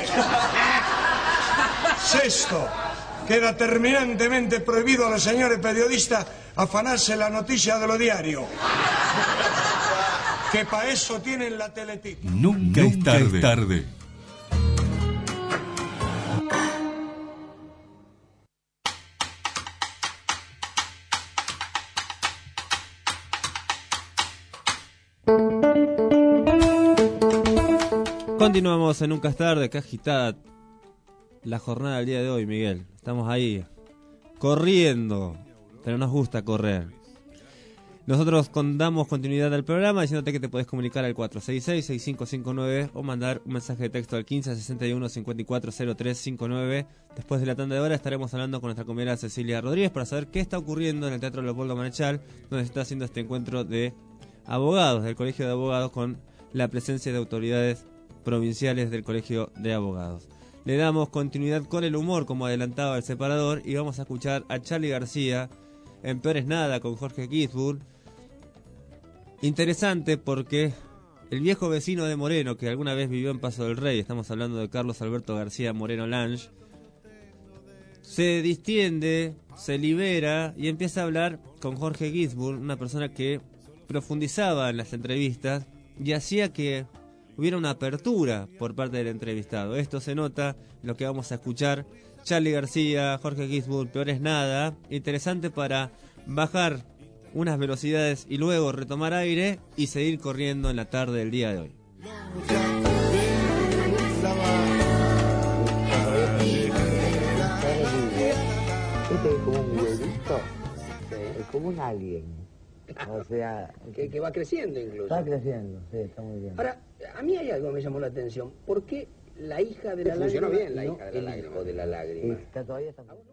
L: Sexto, queda terminantemente prohibido a los señores periodistas afanarse la noticia de los diarios, que para eso tienen la teletip.
A: Nunca, Nunca es tarde. Es tarde.
E: Continuamos en Nunca es tarde, que agitada la jornada del día de hoy, Miguel. Estamos ahí, corriendo, pero nos gusta correr. Nosotros damos continuidad al programa diciéndote que te podés comunicar al cuatro seis seis, seis cinco cinco nueve o mandar un mensaje de texto al quince sesenta y uno cincuenta y cuatro cero tres cincuenta y nueve. Después de la tanda de hora estaremos hablando con nuestra compañera Cecilia Rodríguez para saber qué está ocurriendo en el Teatro Leopoldo Manechal, donde se está haciendo este encuentro de abogados, del Colegio de Abogados, con la presencia de autoridades provinciales del Colegio de Abogados. Le damos continuidad con el humor, como adelantaba el separador, y vamos a escuchar a Charly García en Peor es Nada con Jorge Ginsburg. Interesante porque el viejo vecino de Moreno, que alguna vez vivió en Paso del Rey, estamos hablando de Carlos Alberto García Moreno Lange, se distiende, se libera y empieza a hablar con Jorge Ginsburg, una persona que profundizaba en las entrevistas y hacía que hubiera una apertura por parte del entrevistado. Esto se nota en lo que vamos a escuchar. Charly García, Jorge Ginsburg, Peor es Nada. Interesante para bajar unas velocidades y luego retomar aire y seguir corriendo en la tarde del día de hoy.
M: Este es como un huevito, es como un alien. O sea,
N: que, que va creciendo incluso.
M: Va creciendo, sí, está muy bien.
N: Ahora, a mí hay algo que me llamó la atención. ¿Por qué la hija de la lágrima?
M: Funcionó bien la
N: no
M: hija de la
N: el
M: lágrima.
N: hijo de la lágrima.
M: Está, todavía está funcionando.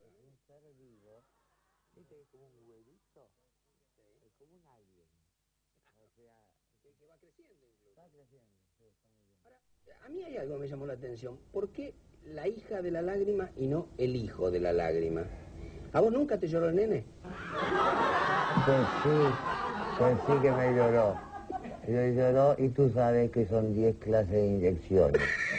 N: A mí hay algo que me llamó la atención. ¿Por qué la hija de la lágrima y no el hijo de la lágrima? ¿A vos nunca te lloró el nene?
M: Pues sí, pues sí que me lloró. Yo lloró y tú sabes que son diez clases de inyecciones.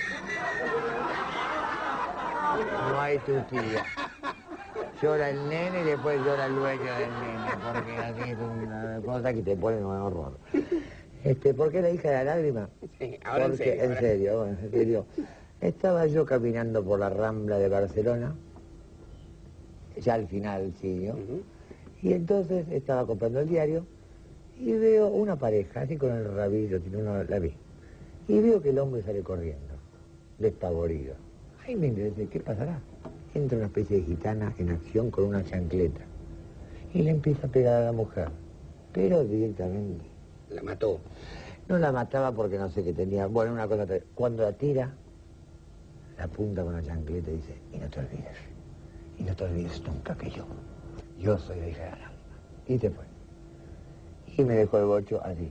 M: No hay tu tía. Llora el nene y después llora el dueño del nene, porque así es una cosa que te pone un horror. Este, ¿por qué la hija de la lágrima?
N: Sí, ahora
M: porque,
N: en serio.
M: En serio, bueno, en serio. Estaba yo caminando por la Rambla de Barcelona, ya al final, sí, ¿no? Uh-huh. Y entonces estaba comprando el diario y veo una pareja, así con el rabillo, tiene uno, la vi. Y veo que el hombre sale corriendo, despavorido. Ahí me interesé, ¿qué pasará? Entra una especie de gitana en acción con una chancleta y le empieza a pegar a la mujer, pero directamente.
N: La mató.
M: No la mataba porque no sé qué tenía. Bueno, una cosa, cuando la tira, la apunta con la chancleta y dice, y no te olvides, y no te olvides nunca que yo, yo soy la hija de la lágrima. Y se fue. Y me dejó el bocho así.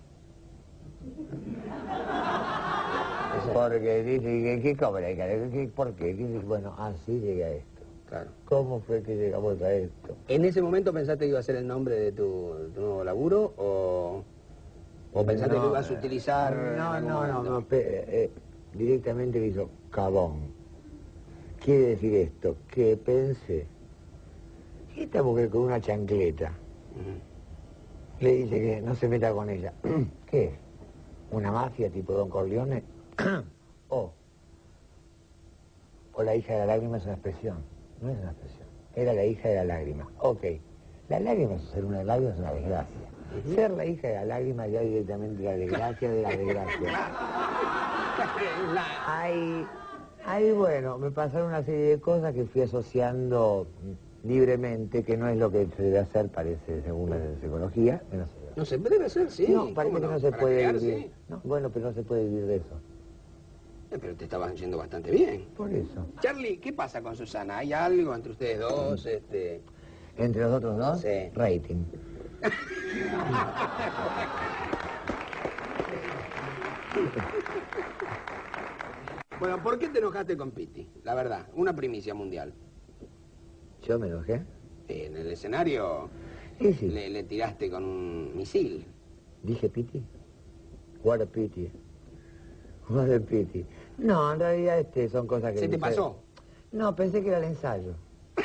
M: Porque dice, ¿qué cobra? ¿Por qué? Bueno, así llega esto.
N: Claro.
M: ¿Cómo fue que llegamos a esto?
N: ¿En ese momento pensaste que iba a ser el nombre de tu, tu nuevo laburo o, o pensaste
M: no,
N: que lo ibas a utilizar?
M: No, no, no, no, pe, eh, directamente me hizo cabón. Quiere decir esto, que pensé, esta mujer con una chancleta, uh-huh. le dice que no se meta con ella. ¿Qué es? ¿Una mafia tipo Don Corleone? o, o la hija de la lágrima es una expresión. No es una expresión. Era la hija de la lágrima. Ok. La lágrima, ser una lágrima es una desgracia. Uh-huh. Ser la hija de la lágrima ya directamente la desgracia de la desgracia. Ahí, ahí, bueno, me pasaron una serie de cosas que fui asociando libremente, que no es lo que se debe hacer, parece, según la psicología. No,
N: no se debe hacer, sí.
M: No, parece que no, no se puede
N: crear,
M: vivir.
N: Sí.
M: No, bueno, pero no se puede vivir de eso.
N: Eh, pero te estabas yendo bastante bien.
M: Por eso.
N: Charlie, ¿qué pasa con Susana? ¿Hay algo entre ustedes dos? Este...
M: ¿Entre los otros dos?
N: Sí.
M: Rating.
N: Bueno, ¿por qué te enojaste con Piti? La verdad, una primicia mundial.
M: ¿Yo me enojé?
N: Sí, en el escenario
M: sí, sí.
N: Le, le tiraste con un misil.
M: ¿Dije Piti? What a pity. What a pity. No, en realidad este, son cosas que...
N: ¿Se te pasó?
M: No, pensé que era el ensayo.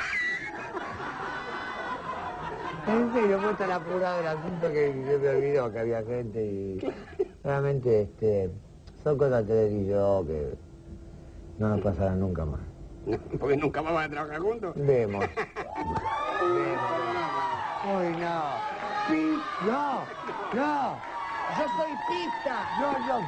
M: En serio, fue tan apurado el asunto que se me olvidó que había gente y... Realmente, este... Son cosas que te digo yo que... no nos pasarán nunca más.
N: Porque nunca más van a trabajar juntos.
M: Vemos. Vemos. Uy, no. Pi... No, no. Yo soy pista. No, yo...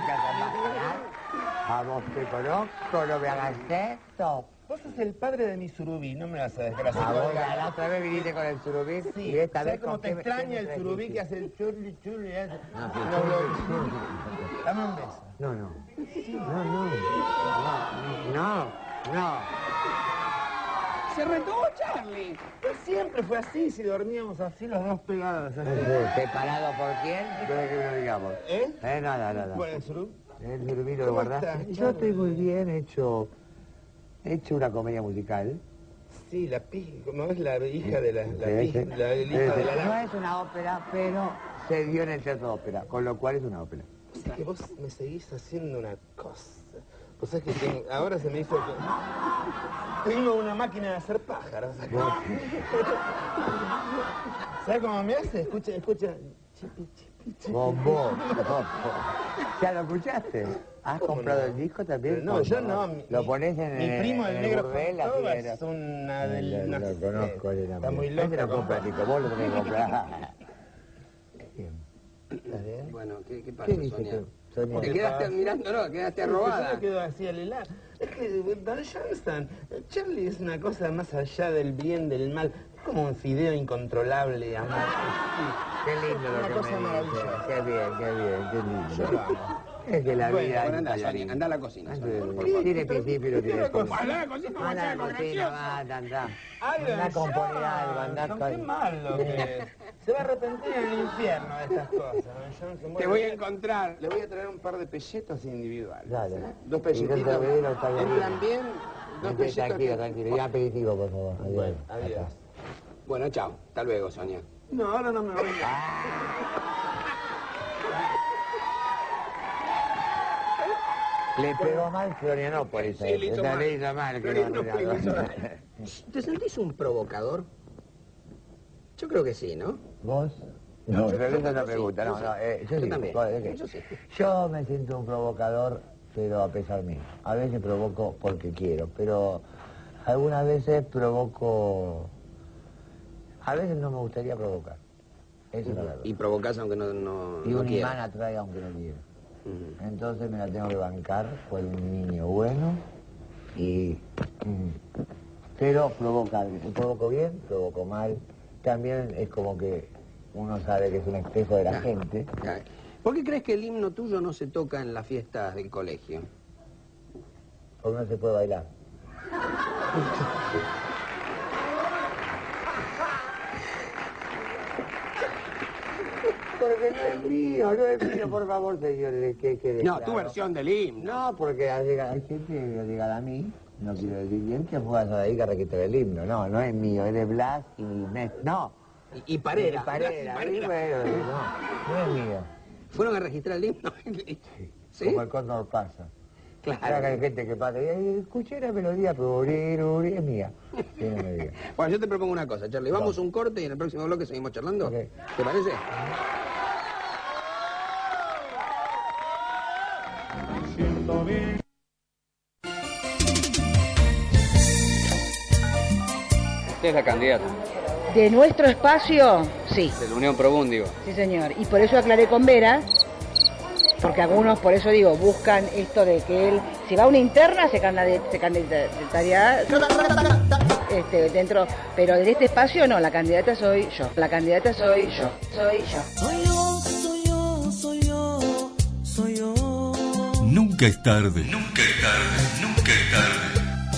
M: A vos te conozco, no me hagas esto.
O: Vos sos el padre de mi surubí, no me vas a desgraciar.
M: Ah, vos la otra vez viniste con el surubí.
O: Sí,
M: y esta
O: ¿sabes
M: vez
O: cómo te
M: qué,
O: extraña
M: qué
O: el surubí que hace el churri, churri? Ese?
M: No,
O: No,
M: no,
O: no, dame un beso.
M: No, no. No, no. No, no, no.
N: Se retuvo Charlie.
O: Pero siempre fue así, si dormíamos así los dos pegados. Así.
M: ¿Separado por quién? Pero que no digamos.
O: ¿Eh?
M: Eh, nada, nada.
O: Bueno, el surubí.
M: El surubí lo guardaste. Yo estoy muy bien, he hecho... He hecho una comedia musical.
O: Sí, la pi... ¿no es la hija de la... la,
M: sí,
O: pi,
M: sí.
O: la el hija
M: sí,
O: de la...
M: No es una ópera, pero se dio en el teatro de ópera, con lo cual es una ópera.
O: O sea, que vos me seguís haciendo una cosa. Pues es que tengo, ahora se me hizo que... Tengo una máquina de hacer pájaros. ¿Sabes cómo me hace? Escucha, escucha. Chipi, chipi, chipi.
M: Bombó. ¿Ya lo escuchaste? ¿Has comprado
O: no?
M: el disco también?
O: No, yo no. Mi,
M: ¿Lo pones en
O: mi
M: el
O: primo, el,
M: el
O: negro
M: burdel,
O: Córdoba,
M: así era?
O: es una del...
M: Lo,
O: no
M: lo
O: sé,
M: conozco, él
O: está muy loco.
M: Este lo compra el disco, vos lo tenés que comprar. Bien.
N: ¿Está bien? Bueno, ¿qué, qué pasa,
M: ¿Qué dice
N: Sonia?
M: que, Sonia?
N: Te quedaste mirando, no, quedaste arrobada.
O: Yo quedo así al hilar. Es que Don Johnston, Charlie es una cosa más allá del bien, del mal. Es como un fideo incontrolable, amor.
M: Qué lindo lo
O: una
M: que
O: cosa
M: me dice.
O: maravillosa.
M: Qué bien, qué bien, qué lindo.
O: Yo lo amo.
M: Es que la
N: Bueno,
M: vida...
N: bueno, anda,
M: es
N: Sonia, anda a la cocina. Sonia, por favor.
M: Tiene principio y no tiene fin.
O: Anda a la cocina, como
M: Anda a
O: algo
M: la cocina,
O: gracioso.
M: anda, anda.
O: Algo
M: Anda a componer algo, anda
O: Johnston,
M: con...
O: qué malo que es. Se va a arrepentir en el infierno de estas cosas, Don Johnston.
N: Te voy a encontrar.
O: Le voy a traer un par de pelletos individuales.
M: Dale.
N: Dos
M: Y
N: pelletitos.
M: dentro de lo está bien.
N: ¿Entran bien? Dos
M: Ok,
N: pelletos.
M: tranquilo, tranquilo. Ya aperitivo, por favor. Adiós.
O: Bueno, adiós.
N: Bueno, chao. Hasta luego, Sonia.
O: No, ahora no me voy.
M: Le pegó mal Florianópolis.
N: Sí, le hizo mal.
M: Le hizo mal. que no,
N: Florianópolis le hizo mal. ¿Te sentís un provocador? Yo creo que sí, ¿no?
M: ¿Vos? No,
N: Yo-
M: pero
N: yo-
M: esa es la
N: yo sí,
M: pregunta.
N: yo
M: No,
N: sí.
M: no, eh, yo,
N: Yo
M: sí.
N: también.
M: Joder, ¿qué?
N: Yo sí.
M: Yo me siento un provocador, pero a pesar mío. A veces provoco porque quiero, pero algunas veces provoco... A veces no me gustaría provocar. Eso es la verdad.
N: Y provocás aunque no, no,
M: Y
N: no
M: un
N: quiera.
M: imán atrae aunque no quiera.
N: Ujú.
M: Entonces me la tengo que bancar por un niño bueno Y, pero provoca, provoco bien, provoco mal. También es como que uno sabe que es un espejo de la
N: claro,
M: gente.
N: Claro. ¿Por qué crees que el himno tuyo no se toca en las fiestas del colegio?
M: Porque no se puede bailar. Porque no es mío, no es mío, por favor, señores. Que, que
N: no, tu versión del himno.
M: No, porque al llegar, hay gente que al llegar a mí, no quiero decir bien, que juegas ahí que registra el himno. No, no es mío, es de Blas y Messi. No.
N: Y, y Parera.
M: Y Parera,
N: Blas y Parera.
M: Y bueno, no, no es mío.
N: ¿Fueron a registrar el himno?
M: ¿Sí? Como el cóndor pasa.
N: Claro.
M: Ahora que hay gente que pasa y escuché la melodía, pero es mía. Sí, no me diga.
N: Bueno, yo te propongo una cosa, Charlie. Vamos a un corte y en el próximo bloque seguimos charlando. Okay. ¿Te parece?
P: Siento bien.
Q: Usted es la candidata.
R: ¿De nuestro espacio? Sí.
Q: De la Unión Probún, digo.
R: Sí, señor. Y por eso aclaré con Vera, porque algunos, por eso digo, buscan esto de que él, si va a una interna, se candidataría este, dentro, pero de este espacio no, la candidata soy yo. La candidata soy yo. Soy yo.
S: Soy yo, soy yo, soy yo, soy yo.
A: Nunca es tarde. Nunca es tarde. Nunca es tarde.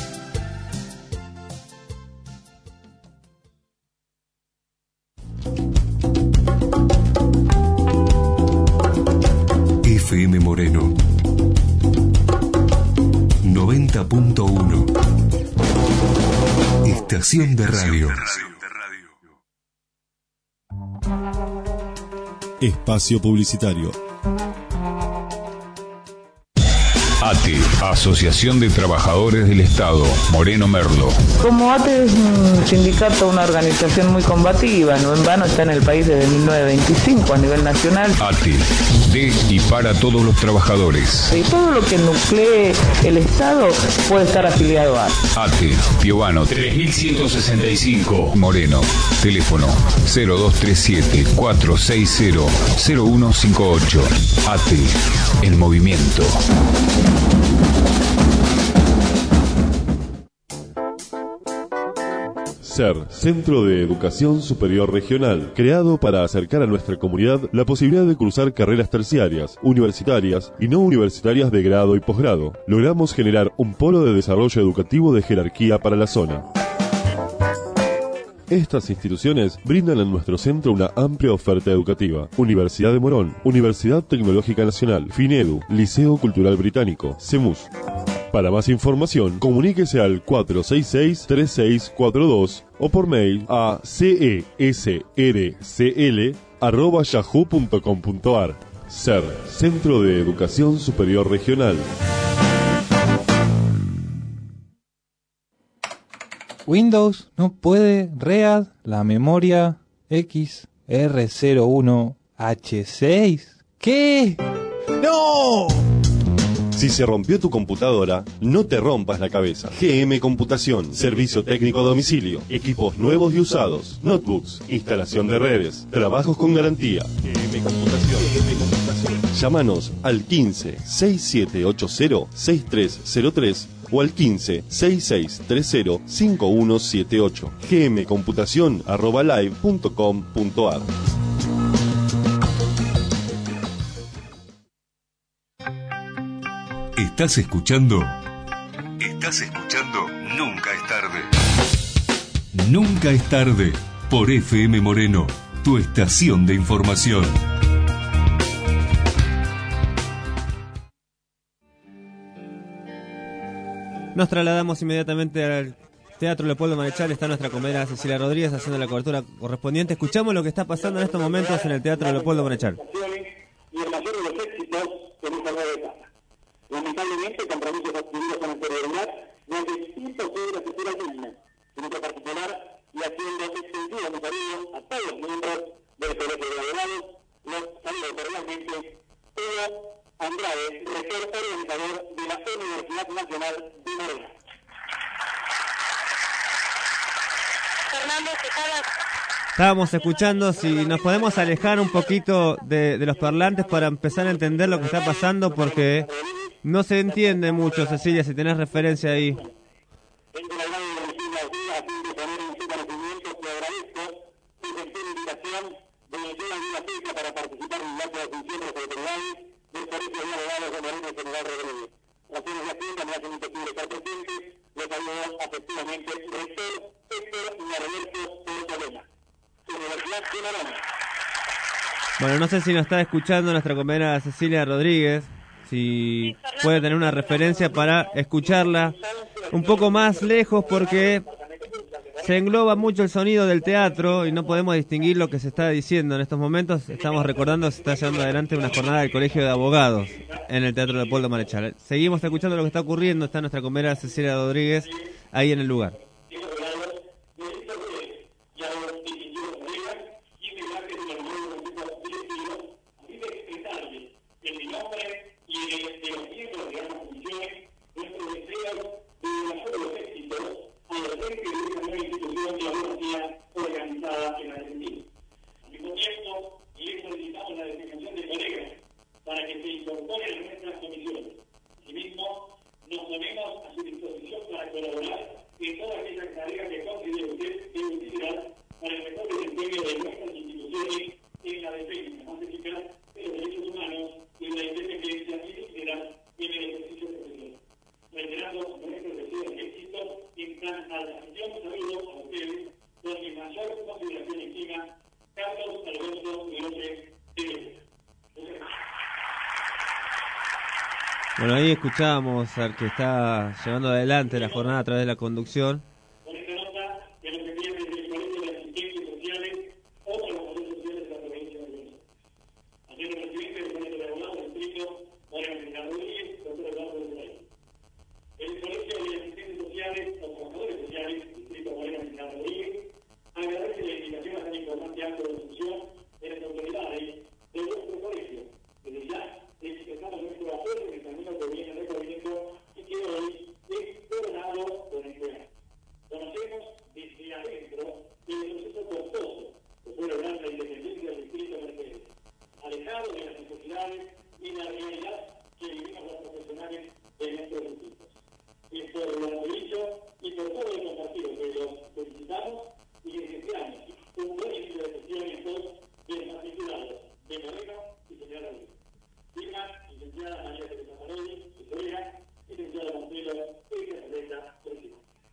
A: F M Moreno noventa punto uno. Estación de radio.
T: Espacio publicitario.
U: A T E, Asociación de Trabajadores del Estado, Moreno Merlo.
V: Como A T E es un sindicato, una organización muy combativa, no en vano está en el país desde mil novecientos veinticinco a nivel nacional.
U: A T E, de y para todos los trabajadores.
V: Y todo lo que nuclee el Estado puede estar afiliado a
U: A T E, Piovano tres mil ciento sesenta y cinco, Moreno. Teléfono cero dos tres siete, cuatro seis cero, cero uno cinco ocho. A T E, el movimiento.
W: SER, Centro de Educación Superior Regional, creado para acercar a nuestra comunidad la posibilidad de cursar carreras terciarias, universitarias y no universitarias de grado y posgrado. Logramos generar un polo de desarrollo educativo de jerarquía para la zona. Estas instituciones brindan en nuestro centro una amplia oferta educativa. Universidad de Morón, Universidad Tecnológica Nacional, FINEDU, Liceo Cultural Británico, CEMUS. Para más información, comuníquese al cuatro seis seis, tres seis cuatro dos o por mail a cesrcl arroba yahoo punto com punto ar. SER, Centro de Educación Superior Regional.
X: Windows no puede read la memoria X R cero uno H seis. ¿Qué? ¡No!
W: Si se rompió tu computadora, no te rompas la cabeza. G M Computación, servicio técnico a domicilio, equipos nuevos y usados, notebooks, instalación de redes, trabajos con garantía. G M Computación. G M Computación. Llámanos al quince, sesenta y siete ochenta, sesenta y tres cero tres o al quince, sesenta y seis treinta, cincuenta y uno setenta y ocho. gmcomputación arroba live punto com punto ar.
A: ¿Estás escuchando? ¿Estás escuchando? Nunca es tarde. Nunca es tarde. Por F M Moreno, tu estación de información.
E: Nos trasladamos inmediatamente al Teatro Leopoldo Marechal. Está nuestra compañera Cecilia Rodríguez haciendo la cobertura correspondiente. Escuchamos lo que está pasando en estos momentos en el Teatro Leopoldo Marechal.
Y: Y el mayor de los éxitos en esta nueva etapa. Lamentablemente, compromisos adquiridos con anterioridad no es distinto sobre la cultura digna, en otro particular, y haciendo extensivo mi saludo a todos los miembros del Colegio de Abogados, los saludo cordialmente, Pedro Andrade, rector organizador de la Universidad Nacional de Moreno.
G: Fernando Tejada.
E: Estábamos escuchando, si nos podemos alejar un poquito de, de los parlantes para empezar a entender lo que está pasando, porque No se entiende mucho, Cecilia, si tenés referencia ahí.
Y: Tengo la gran de las días, a fin de poner en su conocimiento, te agradezco su gentil invitación de llegar a una fecha para participar en el acto de asunción de las autoridades del Colegio de Abogados de Moreno General Rodríguez. Razones de Hacienda me hacen imposible estar presente, les saludo afectivamente, rector Héctor Norberto Portolena, Universidad de Moreno.
E: Bueno, no sé si nos está escuchando nuestra compañera Cecilia Rodríguez, si puede tener una referencia para escucharla un poco más lejos, porque se engloba mucho el sonido del teatro y no podemos distinguir lo que se está diciendo en estos momentos. Estamos recordando que se está llevando adelante una jornada del Colegio de Abogados en el Teatro Leopoldo Marechal. Seguimos escuchando lo que está ocurriendo, está nuestra compañera Cecilia Rodríguez ahí en el lugar.
Y: Organizada en Argentina. Al mismo tiempo, y eso solicitamos la designación de colegas para que se incorporen a nuestras comisiones. Asimismo, nos ponemos a su disposición para colaborar en todas aquellas tareas que considere usted de utilidad para el mejor desempeño de nuestras instituciones en la defensa más eficaz de los derechos humanos y en la independencia y dignidad en el ejercicio profesional. Reiterando nuestros deseos de éxito en tan alta gestión, saludos a ustedes, con mi mayor consideración y estima, Carlos Alberto López de
E: Bueno, ahí escuchábamos al que está llevando adelante la jornada a través de la conducción.
Y: Con esta nota de los que vienen desde el Colegio de Asistentes Sociales o de los Colegios Sociales de la provincia de Buenos Aires. Haciendo presidente del Colegio de Abogados del Distrito Moreno General Rodríguez, doctor Eduardo de Rey. El Colegio de Asistentes Sociales o Trabajadores Sociales, Distrito Moreno General Rodríguez, agradece la invitación a tan importante acto de función de las autoridades de nuestro colegio. Desde ya les expresamos nuestro apoyo en el camino que viene recorriendo y que hoy es coronado con entrega. Conocemos desde adentro el proceso costoso que fue lograr la independencia del distrito Mercedes, alejado de las necesidades y la realidad que vivimos los profesionales de nuestros distritos. Y por lo dicho y por todo el compartido que los felicitamos y les deseamos un buen inicio de gestión en todos de los matriculados de Moreno y General Rodríguez. Firma, licenciada María Teresa Parodi, historia, licenciada Montero, Elisabetta, presidente.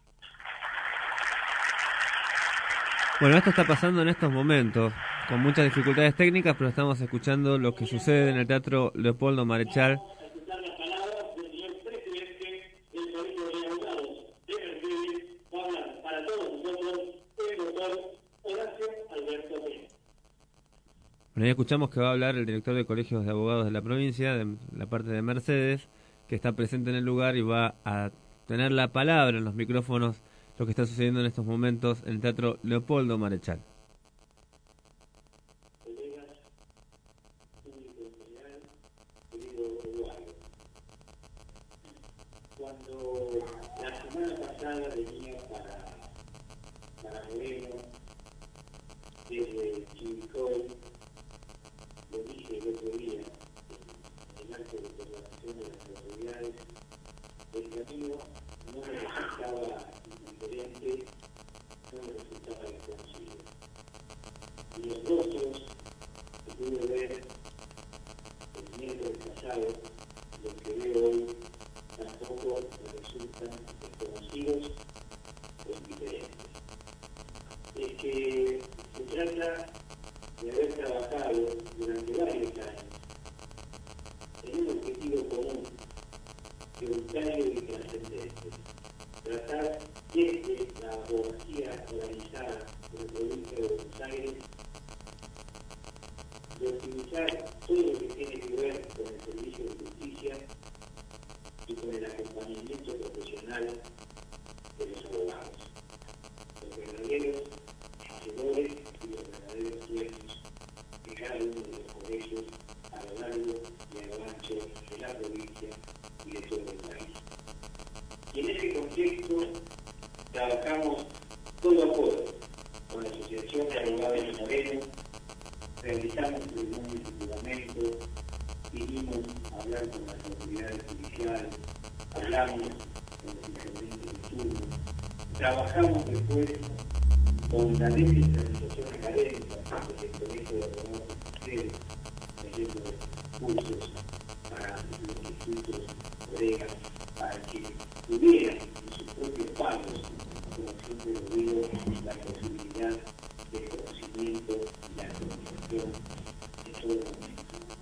E: Bueno, esto está pasando en estos momentos, con muchas dificultades técnicas, pero estamos escuchando lo que sucede en el Teatro Leopoldo Marechal. Bueno, ahí escuchamos que va a hablar el director de colegios de abogados de la provincia, de la parte de Mercedes, que está presente en el lugar y va a tener la palabra en los micrófonos lo que está sucediendo en estos momentos en el Teatro Leopoldo Marechal.
Y: Colegas, público en general, querido uruguayo, cuando la semana pasada venía para, para Moreno, desde Chivilcoy, lo dije el otro día, en el acto de conversación de las autoridades, el camino no me resultaba indiferente, no me resultaba desconocido. Y los rostros que pude ver el miércoles pasado, los que veo hoy, tampoco me resultan desconocidos o indiferentes. Es que se trata de haber trabajado durante varios años en un objetivo común, tributario y trascendente, tratar desde la abogacía organizada de la provincia de Buenos Aires de optimizar todo lo que tiene que ver con el servicio de justicia y con el acompañamiento profesional de los abogados, los verdaderos hacedores y los verdaderos dueños de cada uno de los colegios a lo largo y a lo ancho de la provincia y de todo el país. Y en ese contexto trabajamos codo a codo con la Asociación de Abogados de Moreno, realizamos reuniones de fundamento, vinimos a hablar con las autoridades judiciales social, hablamos con los diferentes estudios, trabajamos después con la descentralización académica, desde el Colegio de Abogados de ustedes, leyendo cursos para los institutos, colegas, para que tuvieran en sus propios pagos, como siempre lo digo, la posibilidad del conocimiento y la actualización de todo el momento.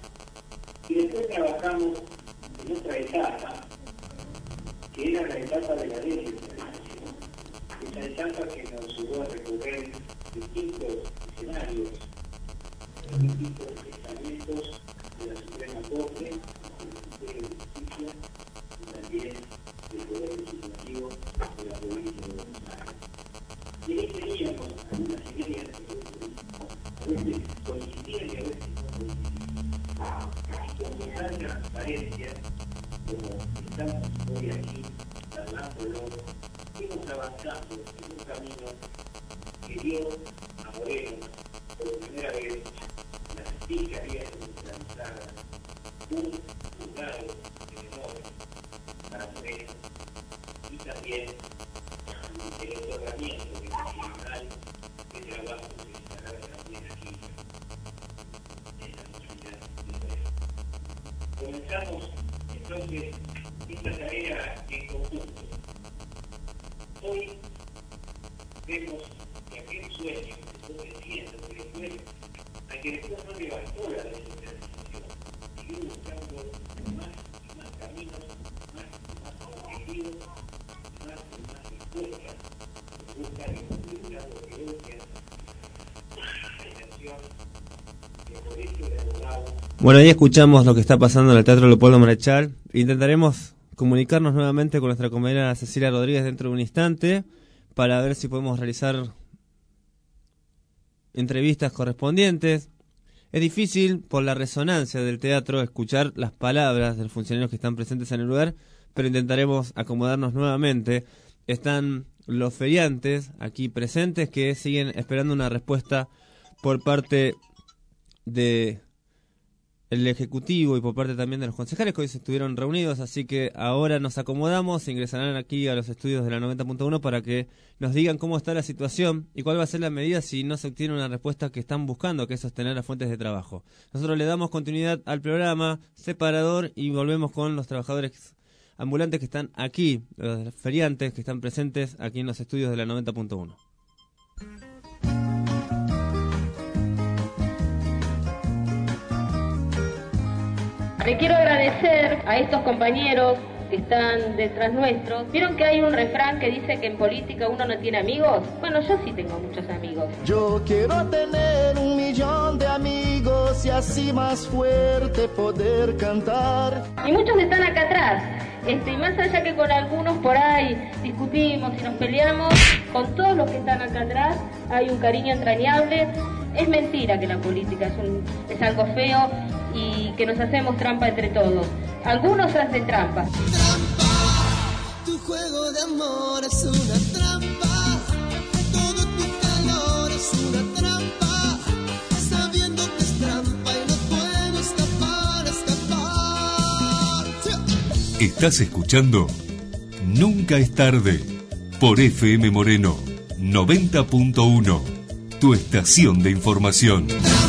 Y: Y después trabajamos en otra etapa, que era la etapa de la descentralización, esa etapa que nos llevó a recorrer distintos escenarios, distintos estamentos de la Suprema Corte, del Ministerio de Justicia y también del Poder Legislativo de la provincia de Buenos Aires. Y ahí teníamos algunas ideas que a veces coincidían y a veces no coincidían. Y con total transparencia, como estamos hoy aquí, hablándolo, fuimos avanzando en un camino que dio a Moreno, por primera vez, las fiscalías centralizadas, un juzgado de menores para Moreno, y también el otorgamiento del tribunal de trabajo que se instalaba también aquí en la comunidad de Moreno. Comenzamos entonces esta tarea en conjunto. Hoy vemos que aquel sueño que se fue creciendo, que después, a que después no levantó la descentralización, siguió buscando más y más caminos, más y más objetivos, más y más respuestas, que buscan incluir la providencia, la extensión del colegio de abogados.
E: Bueno, ahí escuchamos lo que está pasando en el Teatro Leopoldo Marechal. Intentaremos comunicarnos nuevamente con nuestra compañera Cecilia Rodríguez dentro de un instante para ver si podemos realizar entrevistas correspondientes. Es difícil, por la resonancia del teatro, escuchar las palabras de los funcionarios que están presentes en el lugar, pero intentaremos acomodarnos nuevamente. Están los feriantes aquí presentes que siguen esperando una respuesta por parte de el Ejecutivo y por parte también de los concejales que hoy se estuvieron reunidos, así que ahora nos acomodamos, ingresarán aquí a los estudios de la noventa punto uno para que nos digan cómo está la situación y cuál va a ser la medida si no se obtiene una respuesta que están buscando, que es sostener las fuentes de trabajo. Nosotros le damos continuidad al programa separador y volvemos con los trabajadores ambulantes que están aquí, los feriantes que están presentes aquí en los estudios de la noventa punto uno.
B: Le quiero agradecer a estos compañeros que están detrás nuestros. ¿Vieron que hay un refrán que dice que en política uno no tiene amigos? Bueno, yo sí tengo muchos amigos.
S: Yo quiero tener un millón de amigos y así más fuerte poder cantar.
B: Y muchos están acá atrás. Este, y más allá que con algunos por ahí discutimos y nos peleamos, con todos los que están acá atrás hay un cariño entrañable. Es mentira que la política es, un, es algo feo y que nos hacemos trampa entre todos. Algunos hacen trampa.
S: Trampa, tu juego de amor es una trampa. Todo tu calor es una trampa. Sabiendo que es trampa y no puedo escapar, escapar.
A: Estás escuchando Nunca es tarde por F M Moreno noventa punto uno, tu estación de información.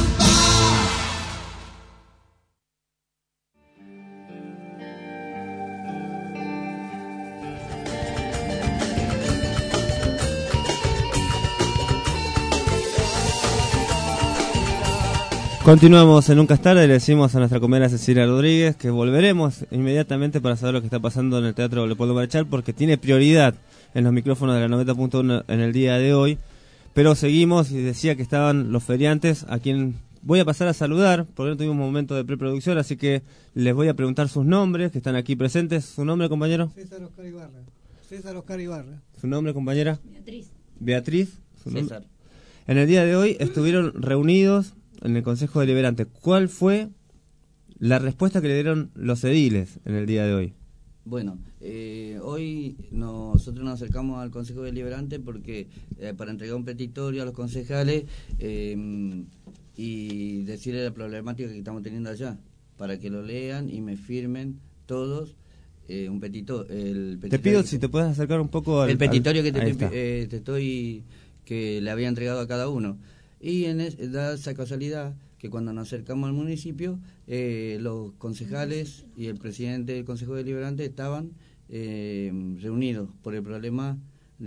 E: Continuamos en Nunca es tarde, le decimos a nuestra compañera Cecilia Rodríguez que volveremos inmediatamente para saber lo que está pasando en el Teatro Leopoldo Marechal porque tiene prioridad en los micrófonos de la noventa punto uno en el día de hoy. Pero seguimos y decía que estaban los feriantes a quien voy a pasar a saludar porque no tuvimos un momento de preproducción, así que les voy a preguntar sus nombres que están aquí presentes. ¿Su nombre, compañero?
C: César Oscar Ibarra. César Oscar Ibarra.
E: ¿Su nombre, compañera?
C: Beatriz.
E: Beatriz. ¿Su
C: César.
E: nombre? En el día de hoy estuvieron reunidos en el Consejo Deliberante. ¿Cuál fue la respuesta que le dieron los ediles en el día de hoy?
D: Bueno, eh, hoy nosotros nos acercamos al Consejo Deliberante porque eh, para entregar un petitorio a los concejales eh, y decirle la problemática que estamos teniendo allá, para que lo lean y me firmen todos eh, un petito, el petitorio
E: Te pido
D: que
E: si te puedes acercar un poco al...
D: el petitorio
E: al,
D: que te,
E: ahí
D: estoy,
E: está.
D: eh, te estoy que le había entregado a cada uno. Y en es, da esa casualidad que cuando nos acercamos al municipio, eh, los concejales y el presidente del Consejo Deliberante estaban eh, reunidos por el problema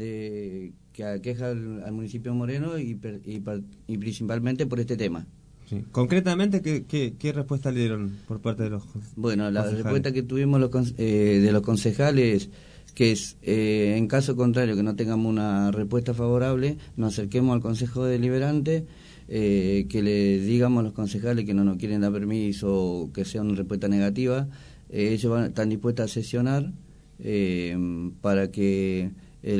D: de que aqueja al, al municipio de Moreno y, per, y, y principalmente por este tema.
E: Sí. Concretamente, ¿qué, qué, ¿qué respuesta le dieron por parte de los
D: Bueno, la
E: concejales?
D: respuesta que tuvimos los, eh, de los concejales, que es, eh, en caso contrario, que no tengamos una respuesta favorable, nos acerquemos al Consejo Deliberante, eh, que le digamos a los concejales que no nos quieren dar permiso o que sea una respuesta negativa, eh, ellos van, están dispuestos a sesionar eh, para que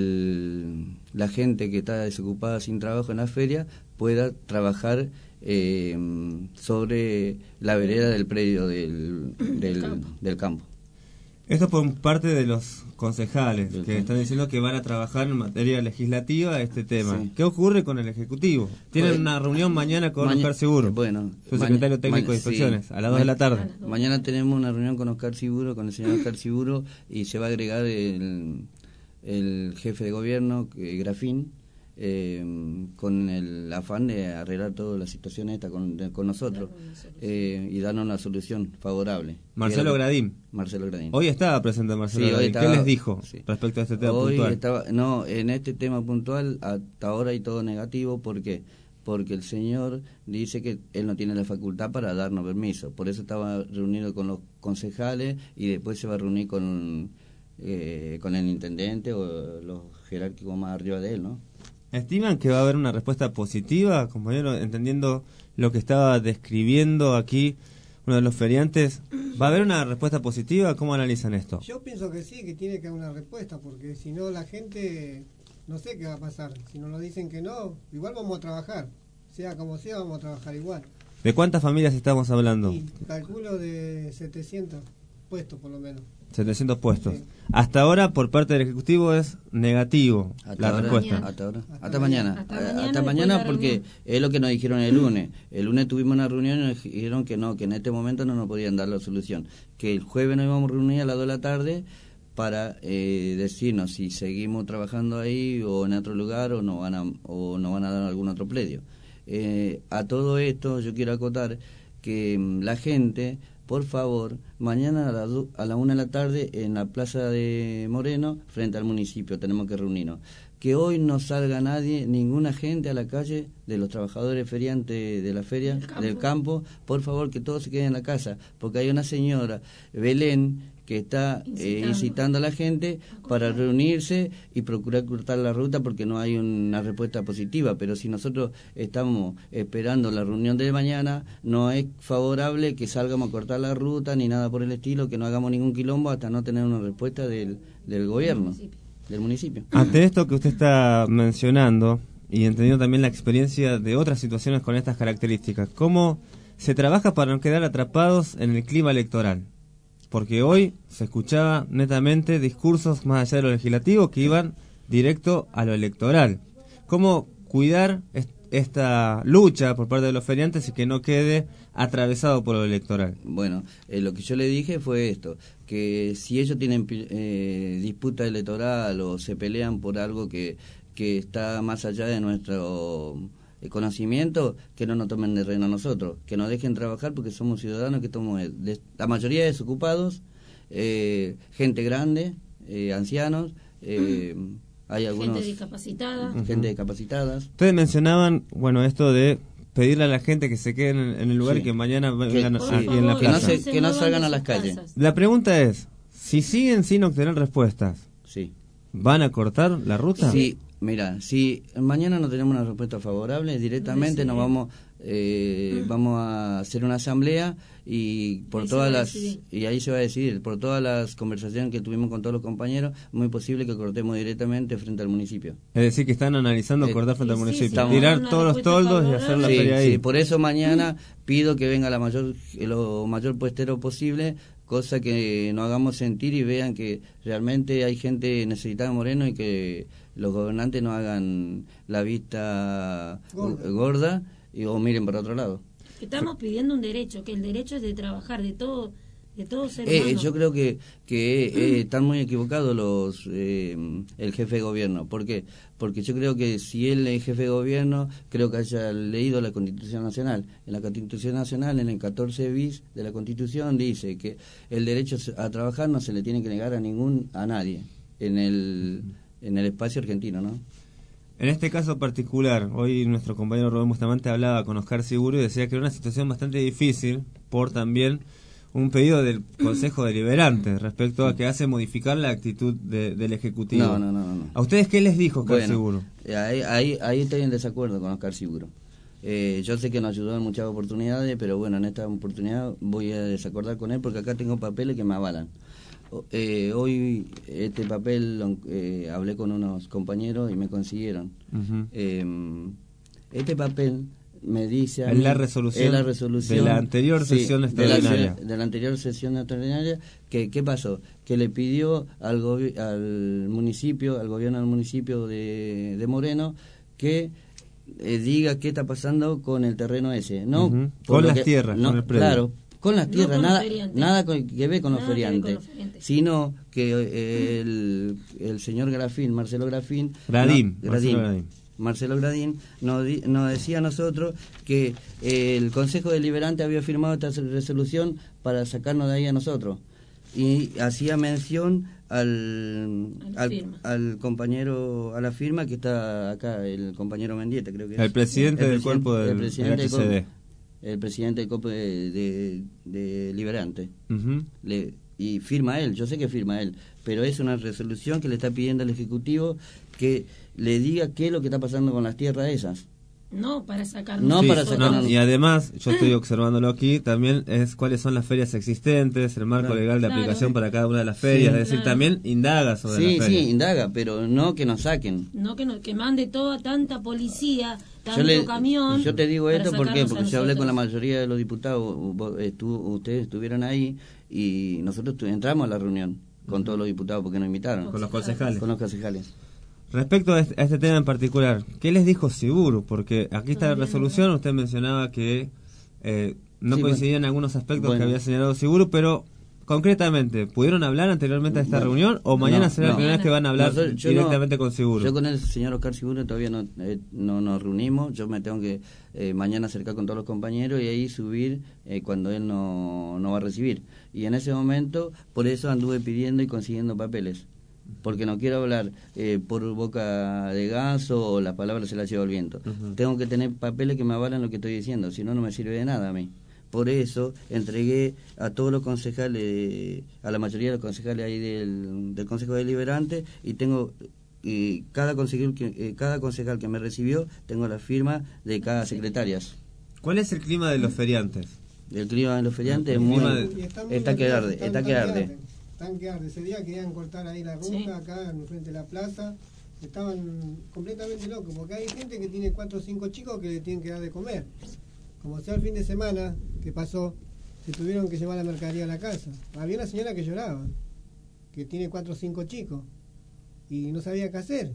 D: el, la gente que está desocupada sin trabajo en la feria pueda trabajar eh, sobre la vereda del predio del, del, campo. del campo.
E: Esto por parte de los concejales,
D: del
E: que
D: campo.
E: están diciendo que van a trabajar en materia legislativa este tema.
D: Sí.
E: ¿Qué ocurre con el Ejecutivo? Tienen
D: Pues,
E: una reunión mañana con
D: maña-
E: Oscar Seguro,
D: bueno,
E: su secretario
D: maña-
E: técnico de
D: sí.
E: inspecciones, a las dos
D: Ma-
E: de la tarde.
D: Mañana tenemos una reunión con Oscar Seguro, con el señor Oscar Seguro, y se va a agregar el, el jefe de gobierno, eh, Grafín, eh, con el afán de arreglar toda la situación esta con, de- con nosotros eh, y darnos una solución favorable.
E: Marcelo Gradín.
D: Marcelo Gradín.
E: Hoy estaba presente Marcelo
D: Sí, hoy
E: Gradín.
D: estaba-
E: ¿Qué les dijo
D: sí.
E: respecto a este tema
D: Hoy
E: puntual?
D: estaba, no, en este tema puntual hasta ahora hay todo negativo. ¿Por qué? Porque el señor dice que él no tiene la facultad para darnos permiso. Por eso estaba reunido con los concejales y después se va a reunir con, eh, con el intendente o los jerárquicos más arriba de él, ¿no?
E: ¿Estiman que va a haber una respuesta positiva, compañero, entendiendo lo que estaba describiendo aquí uno de los feriantes? ¿Va a haber una respuesta positiva? ¿Cómo analizan esto?
C: Yo pienso que sí, que tiene que haber una respuesta, porque si no la gente, no sé qué va a pasar. Si no nos dicen que no, igual vamos a trabajar. Sea como sea, vamos a trabajar igual.
E: ¿De cuántas familias estamos hablando?
C: Y calculo de setecientos puestos por lo menos.
E: setecientos puestos.
C: Sí.
E: Hasta ahora, por parte del Ejecutivo, es negativo
D: Hasta
E: la
D: ahora,
E: respuesta.
D: Hasta ahora. Hasta,
C: Hasta
D: mañana.
C: mañana.
D: Hasta,
C: Hasta
D: hasta
C: mañana
D: mañana,
C: después de la
D: porque
C: reunión.
D: es lo que nos dijeron el lunes. El lunes tuvimos una reunión y nos dijeron que no, que en este momento no nos podían dar la solución. Que el jueves nos íbamos a reunir a las dos de la tarde para eh, decirnos si seguimos trabajando ahí o en otro lugar o nos van a, o nos van a dar algún otro predio. Eh, a todo esto yo quiero acotar que mm, la gente, por favor, mañana a la, du- a la una de la tarde en la plaza de Moreno, frente al municipio, tenemos que reunirnos. Que hoy no salga nadie, ninguna gente a la calle de los trabajadores feriantes de la feria, del campo, del campo por favor, que todos se queden en la casa, porque hay una señora, Belén, que está incitando, eh, incitando a la gente para reunirse y procurar cortar la ruta porque no hay una respuesta positiva. Pero si nosotros estamos esperando la reunión de mañana, no es favorable que salgamos a cortar la ruta ni nada por el estilo, que no hagamos ningún quilombo hasta no tener una respuesta del, del gobierno, del municipio.
E: Ante esto que usted está mencionando y entendiendo también la experiencia de otras situaciones con estas características, ¿cómo se trabaja para no quedar atrapados en el clima electoral? Porque hoy se escuchaba netamente discursos más allá de lo legislativo que iban directo a lo electoral. ¿Cómo cuidar est- esta lucha por parte de los feriantes y que no quede atravesado por lo electoral?
D: Bueno, eh, lo que yo le dije fue esto, que si ellos tienen eh, disputa electoral o se pelean por algo que, que está más allá de nuestro conocimiento, que no nos tomen de reino a nosotros, que nos dejen trabajar porque somos ciudadanos, que estamos de, la mayoría desocupados, eh, gente grande, eh, ancianos, eh, hay algunos
F: gente discapacitada,
D: gente
E: Ujú.
D: discapacitadas.
E: Ustedes mencionaban, bueno, esto de pedirle a la gente que se queden en, en el lugar
D: Sí.
E: y que mañana
D: Que-
E: vengan
D: sí,
E: aquí en la
D: que no
E: plaza.
D: se- que no salgan a las calles.
E: La pregunta es, si siguen sin obtener respuestas,
D: Sí.
E: ¿van a cortar la ruta?
D: Sí, mira, si mañana no tenemos una respuesta favorable, directamente nos vamos eh, vamos a hacer una asamblea y por
F: Ahí se
D: todas
F: va a
D: las
F: decidir.
D: y ahí se va a decidir, por todas las conversaciones que tuvimos con todos los compañeros, muy posible que cortemos directamente frente al municipio.
E: Es decir, que están analizando
D: Eh,
E: cortar frente al
D: sí, sí,
E: municipio,
D: estamos-
E: tirar
D: Una
E: todos los
D: respuesta
E: toldos y
D: favorable.
E: hacer la
D: Sí,
E: feria ahí.
D: sí, por eso mañana pido que venga la mayor lo mayor puestero posible, cosa que nos hagamos sentir y vean que realmente hay gente necesitada en Moreno y que los gobernantes no hagan la vista
C: Gorda.
D: gorda y o miren para otro lado.
F: que estamos pidiendo un derecho, que el derecho es de trabajar, de todo, de todo ser
D: Eh,
F: humano.
D: yo creo que, que eh, están muy equivocados los eh, el jefe de gobierno. ¿Por qué? Porque yo creo que si él es jefe de gobierno, creo que haya leído la Constitución Nacional. En la Constitución Nacional, en el catorce bis de la Constitución, dice que el derecho a trabajar no se le tiene que negar a ningún a nadie en el, en el espacio argentino, ¿no?
E: En este caso particular, hoy nuestro compañero Rubén Bustamante hablaba con Oscar Seguro y decía que era una situación bastante difícil por también un pedido del Consejo Deliberante respecto a que hace modificar la actitud de, del Ejecutivo.
D: No, no, no, no.
E: ¿A ustedes qué les dijo Oscar
D: Bueno,
E: Seguro?
D: Ahí, ahí, ahí estoy en desacuerdo con Oscar Seguro. Eh, yo sé que nos ayudó en muchas oportunidades, pero bueno, en esta oportunidad voy a desacordar con él porque acá tengo papeles que me avalan. Eh, hoy este papel eh, hablé con unos compañeros y me consiguieron.
E: Uh-huh.
D: eh, este papel me dice a
E: es
D: mí,
E: la resolución,
D: es la resolución
E: de la anterior
D: sí,
E: sesión
D: de
E: extraordinaria
D: la, de la anterior sesión extraordinaria que qué pasó, que le pidió al gobi- al municipio, al gobierno del municipio de, de Moreno que eh, diga qué está pasando con el terreno ese, no
E: uh-huh.
D: por
E: con
D: lo
E: las
D: que,
E: tierras,
D: no,
E: con el predio.
D: Claro, con las tierras,
F: no con
D: nada, nada con- que ve con los
F: Nada que ver con
D: feriantes,
F: los feriantes.
D: sino que eh, el, el señor Grafín, Marcelo Grafín,
E: Gradín,
D: no,
E: Marcelo
D: Gradín,
E: Gradín.
D: Marcelo Gradín nos, di- nos decía a nosotros que eh, el Consejo Deliberante había firmado esta resolución para sacarnos de ahí a nosotros y hacía mención al al, al compañero, a la firma que está acá, el compañero Mendieta, creo que es.
E: El presidente
D: El
E: del
D: presidente-
E: cuerpo del,
D: el presidente
E: del
D: del
E: H C D.
D: cuerpo- el presidente del cuerpo de, de, de Liberante.
E: Uh-huh.
D: Le, y firma él, yo sé que firma él, pero es una resolución que le está pidiendo al Ejecutivo que le diga qué es lo que está pasando con las tierras esas.
F: No para sacarnos.
D: No
E: Sí,
D: para
E: no,
D: sacarnos.
E: y además, yo estoy observándolo aquí, también es cuáles son las ferias existentes, el marco
D: Claro.
E: legal de
D: Claro.
E: aplicación para cada una de las ferias,
D: Sí,
E: es decir,
F: claro.
E: también indaga sobre
D: Sí,
E: las
D: sí,
E: ferias.
D: indaga, pero no que nos saquen.
F: No que, no, que mande toda tanta policía, tanto
D: Yo, le-
F: camión.
D: yo te digo
F: para
D: esto ¿por qué?
F: sacarnos a
D: Porque yo hablé con la
F: nosotros.
D: mayoría de los diputados, vos estu- ustedes estuvieron ahí y nosotros tu- entramos a la reunión con todos los diputados porque nos invitaron.
E: Con los concejales.
D: Con los concejales.
E: Respecto a este, a este tema en particular, ¿qué les dijo Seguro? Porque aquí está la resolución, usted mencionaba que eh, no
D: Sí,
E: coincidían algunos aspectos
D: bueno.
E: que había señalado Seguro, pero concretamente, ¿pudieron hablar anteriormente a esta
D: Bueno,
E: reunión o mañana
D: no,
E: será la
D: no.
E: primera vez que van a hablar
D: Nosotros- yo
E: directamente
D: no-
E: con Seguro?
D: Yo con el señor Oscar Seguro todavía no, eh, no nos reunimos, yo me tengo que eh, mañana acercar con todos los compañeros y ahí subir eh, cuando él no, no va a recibir. Y en ese momento, por eso anduve pidiendo y consiguiendo papeles. Porque no quiero hablar eh, por boca de ganso o las palabras se las lleva el viento.
E: Ujú.
D: Tengo que tener papeles que me avalan lo que estoy diciendo, si no, no me sirve de nada a mí. Por eso entregué a todos los concejales, a la mayoría de los concejales ahí del, del Consejo Deliberante, y tengo y cada concejal que eh, cada concejal que me recibió, tengo la firma de cada secretaria.
E: ¿Cuál es el clima de los feriantes?
D: El clima de los feriantes es
E: El
D: muy...
E: clima de-
C: Y están muy
D: Está que
C: nerviosos,
D: arde,
C: están-
D: está que
C: están
D: arde.
C: Están que arde. Ese día querían cortar ahí la ruta,
F: Sí.
C: acá en frente de la plaza. Estaban completamente locos, porque hay gente que tiene cuatro o cinco chicos que le tienen que dar de comer. Como sea el fin de semana que pasó, se tuvieron que llevar la mercadería a la casa. Había una señora que lloraba, que tiene cuatro o cinco chicos, y no sabía qué hacer.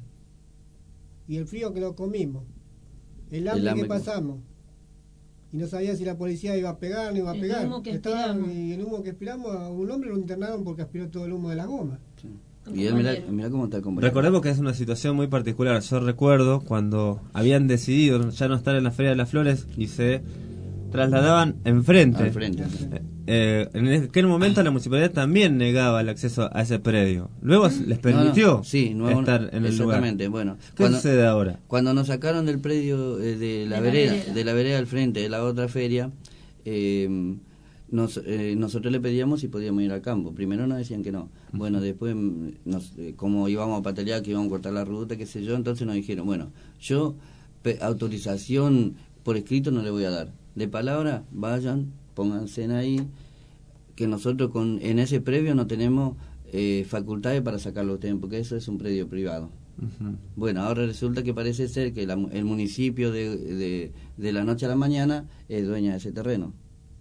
C: Y el frío que lo comimos, el hambre,
D: hambre
C: que
D: que-
C: pasamos, y no sabía si la policía iba a pegar, no iba a
F: El
C: pegar.
F: humo que
C: Estaban-
F: aspiramos.
C: y el humo que aspiramos, a un hombre lo internaron porque aspiró todo el humo de la goma.
D: Y él, mirá, mirá cómo está el compañero.
E: Recordemos que es una situación muy particular. Yo recuerdo cuando habían decidido ya no estar en la Feria de las Flores y se trasladaban enfrente.
D: Al frente.
E: Eh, en aquel momento la municipalidad también negaba el acceso a ese predio. Luego les permitió
D: No, no, sí, nuevo-
E: estar en el lugar.
D: exactamente, bueno.
E: ¿Qué
D: Cuando-
E: sucede ahora?
D: Cuando nos sacaron del predio eh, de la
F: De la
D: vereda,
F: vereda.
D: de la vereda al frente de la otra feria, eh, nos, eh, nosotros le pedíamos si podíamos ir al campo. Primero nos decían que no. Bueno, después, mm, nos, eh, como íbamos a patalear, que íbamos a cortar la ruta, qué sé yo, entonces nos dijeron, bueno, yo pe- autorización por escrito no le voy a dar. De palabra, vayan, pónganse ahí, que nosotros con en ese previo no tenemos eh, facultades para sacarlo ustedes, porque eso es un predio privado.
E: Ujú.
D: Bueno, ahora resulta que parece ser que la- el municipio de, de, de la noche a la mañana es dueña de ese terreno.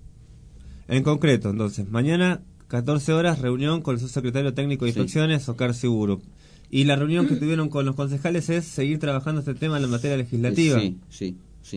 E: En concreto, entonces, mañana catorce horas reunión con el subsecretario técnico de
D: Sí.
E: inspecciones, Oscar Seguro. Y la reunión que tuvieron con los concejales es seguir trabajando este tema en la materia legislativa.
D: Sí, sí, sí.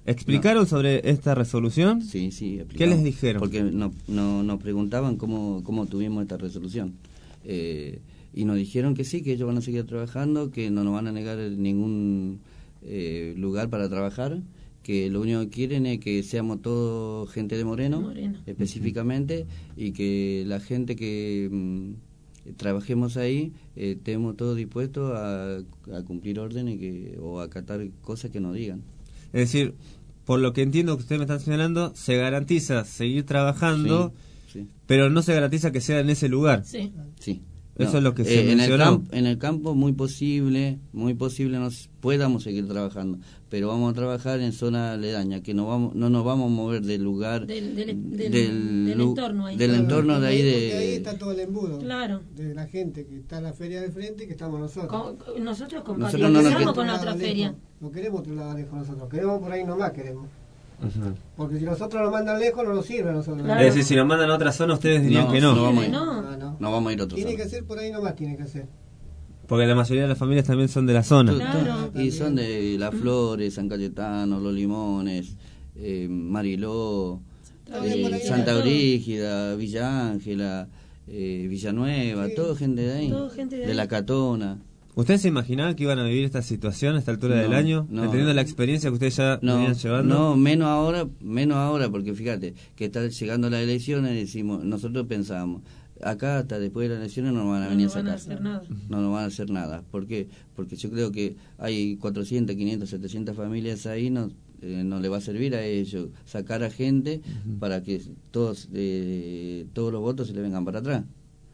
E: ¿Explicaron
D: No.
E: sobre esta resolución?
D: Sí, sí.
E: ¿Qué
D: explicamos.
E: les dijeron?
D: Porque no, no, nos preguntaban cómo, cómo tuvimos esta resolución. Eh, y nos dijeron que sí, que ellos van a seguir trabajando, que no nos van a negar ningún eh, lugar para trabajar, que lo único que quieren es que seamos todos gente de Moreno,
F: Moreno.
D: específicamente, y que la gente que mm, trabajemos ahí eh, estemos todos dispuestos a, a cumplir órdenes que, o a acatar cosas que nos digan.
E: Es decir, por lo que entiendo que ustedes me están señalando, se garantiza seguir trabajando,
D: Sí, sí.
E: pero no se garantiza que sea en ese lugar.
F: Sí.
D: Sí.
E: Eso
D: No,
E: es lo que
D: eh,
E: se
D: en el,
E: mencionó.
D: campo, en el campo muy posible, muy posible nos podamos seguir trabajando, pero vamos a trabajar en zona aledaña, que no vamos, no nos vamos a mover del lugar,
F: Del, del, del,
D: del,
F: del
D: lu-
F: entorno ahí.
D: del entorno de ahí
C: Porque ahí
D: de...
C: está todo el embudo.
F: Claro.
C: De la gente que está en la feria de frente y que estamos nosotros.
F: Con- nosotros
D: Nosotros no nos
F: compatibilizamos
D: quedamos
F: con la otra
C: Lejos.
F: feria.
C: No queremos otro lado lejos nosotros, queremos por ahí nomás, queremos.
E: Ujú.
C: Porque si nosotros nos mandan lejos, no nos sirve a nosotros.
F: Claro.
E: Es decir, si nos mandan a otra zona, ustedes dirían
D: No,
E: que no.
D: no vamos a ir.
F: No.
C: No, no.
D: No vamos a ir a otro
C: Tiene
D: zona.
C: que ser por ahí nomás, tiene que ser.
E: Porque la mayoría de las familias también son de la zona.
F: Claro.
D: Y son de Las Flores, San Cayetano, Los Limones, eh, Mariló,
C: También por
D: eh,
C: ahí
D: Santa
F: todo.
D: Brígida, Villa Ángela, eh, Villanueva,
C: Sí.
D: todo gente de ahí,
F: Todo gente de ahí.
D: La Catona.
E: ¿Ustedes se imaginaban que iban a vivir esta situación a esta altura
D: No,
E: del año?
D: no.
E: Teniendo la experiencia que ustedes ya
D: No,
E: venían llevando.
D: no, menos ahora, menos ahora, porque fíjate, que está llegando las elecciones, decimos, nosotros pensábamos, acá hasta después de las elecciones no nos van a
F: No
D: venir
F: nos
D: a
F: van a
D: sacar.
F: hacer nada.
D: No nos van a hacer nada. ¿Por qué? Porque yo creo que hay cuatrocientas, quinientas, setecientas familias ahí, no, eh, no le va a servir a ellos sacar a gente para que todos, eh, todos los votos se le vengan para atrás.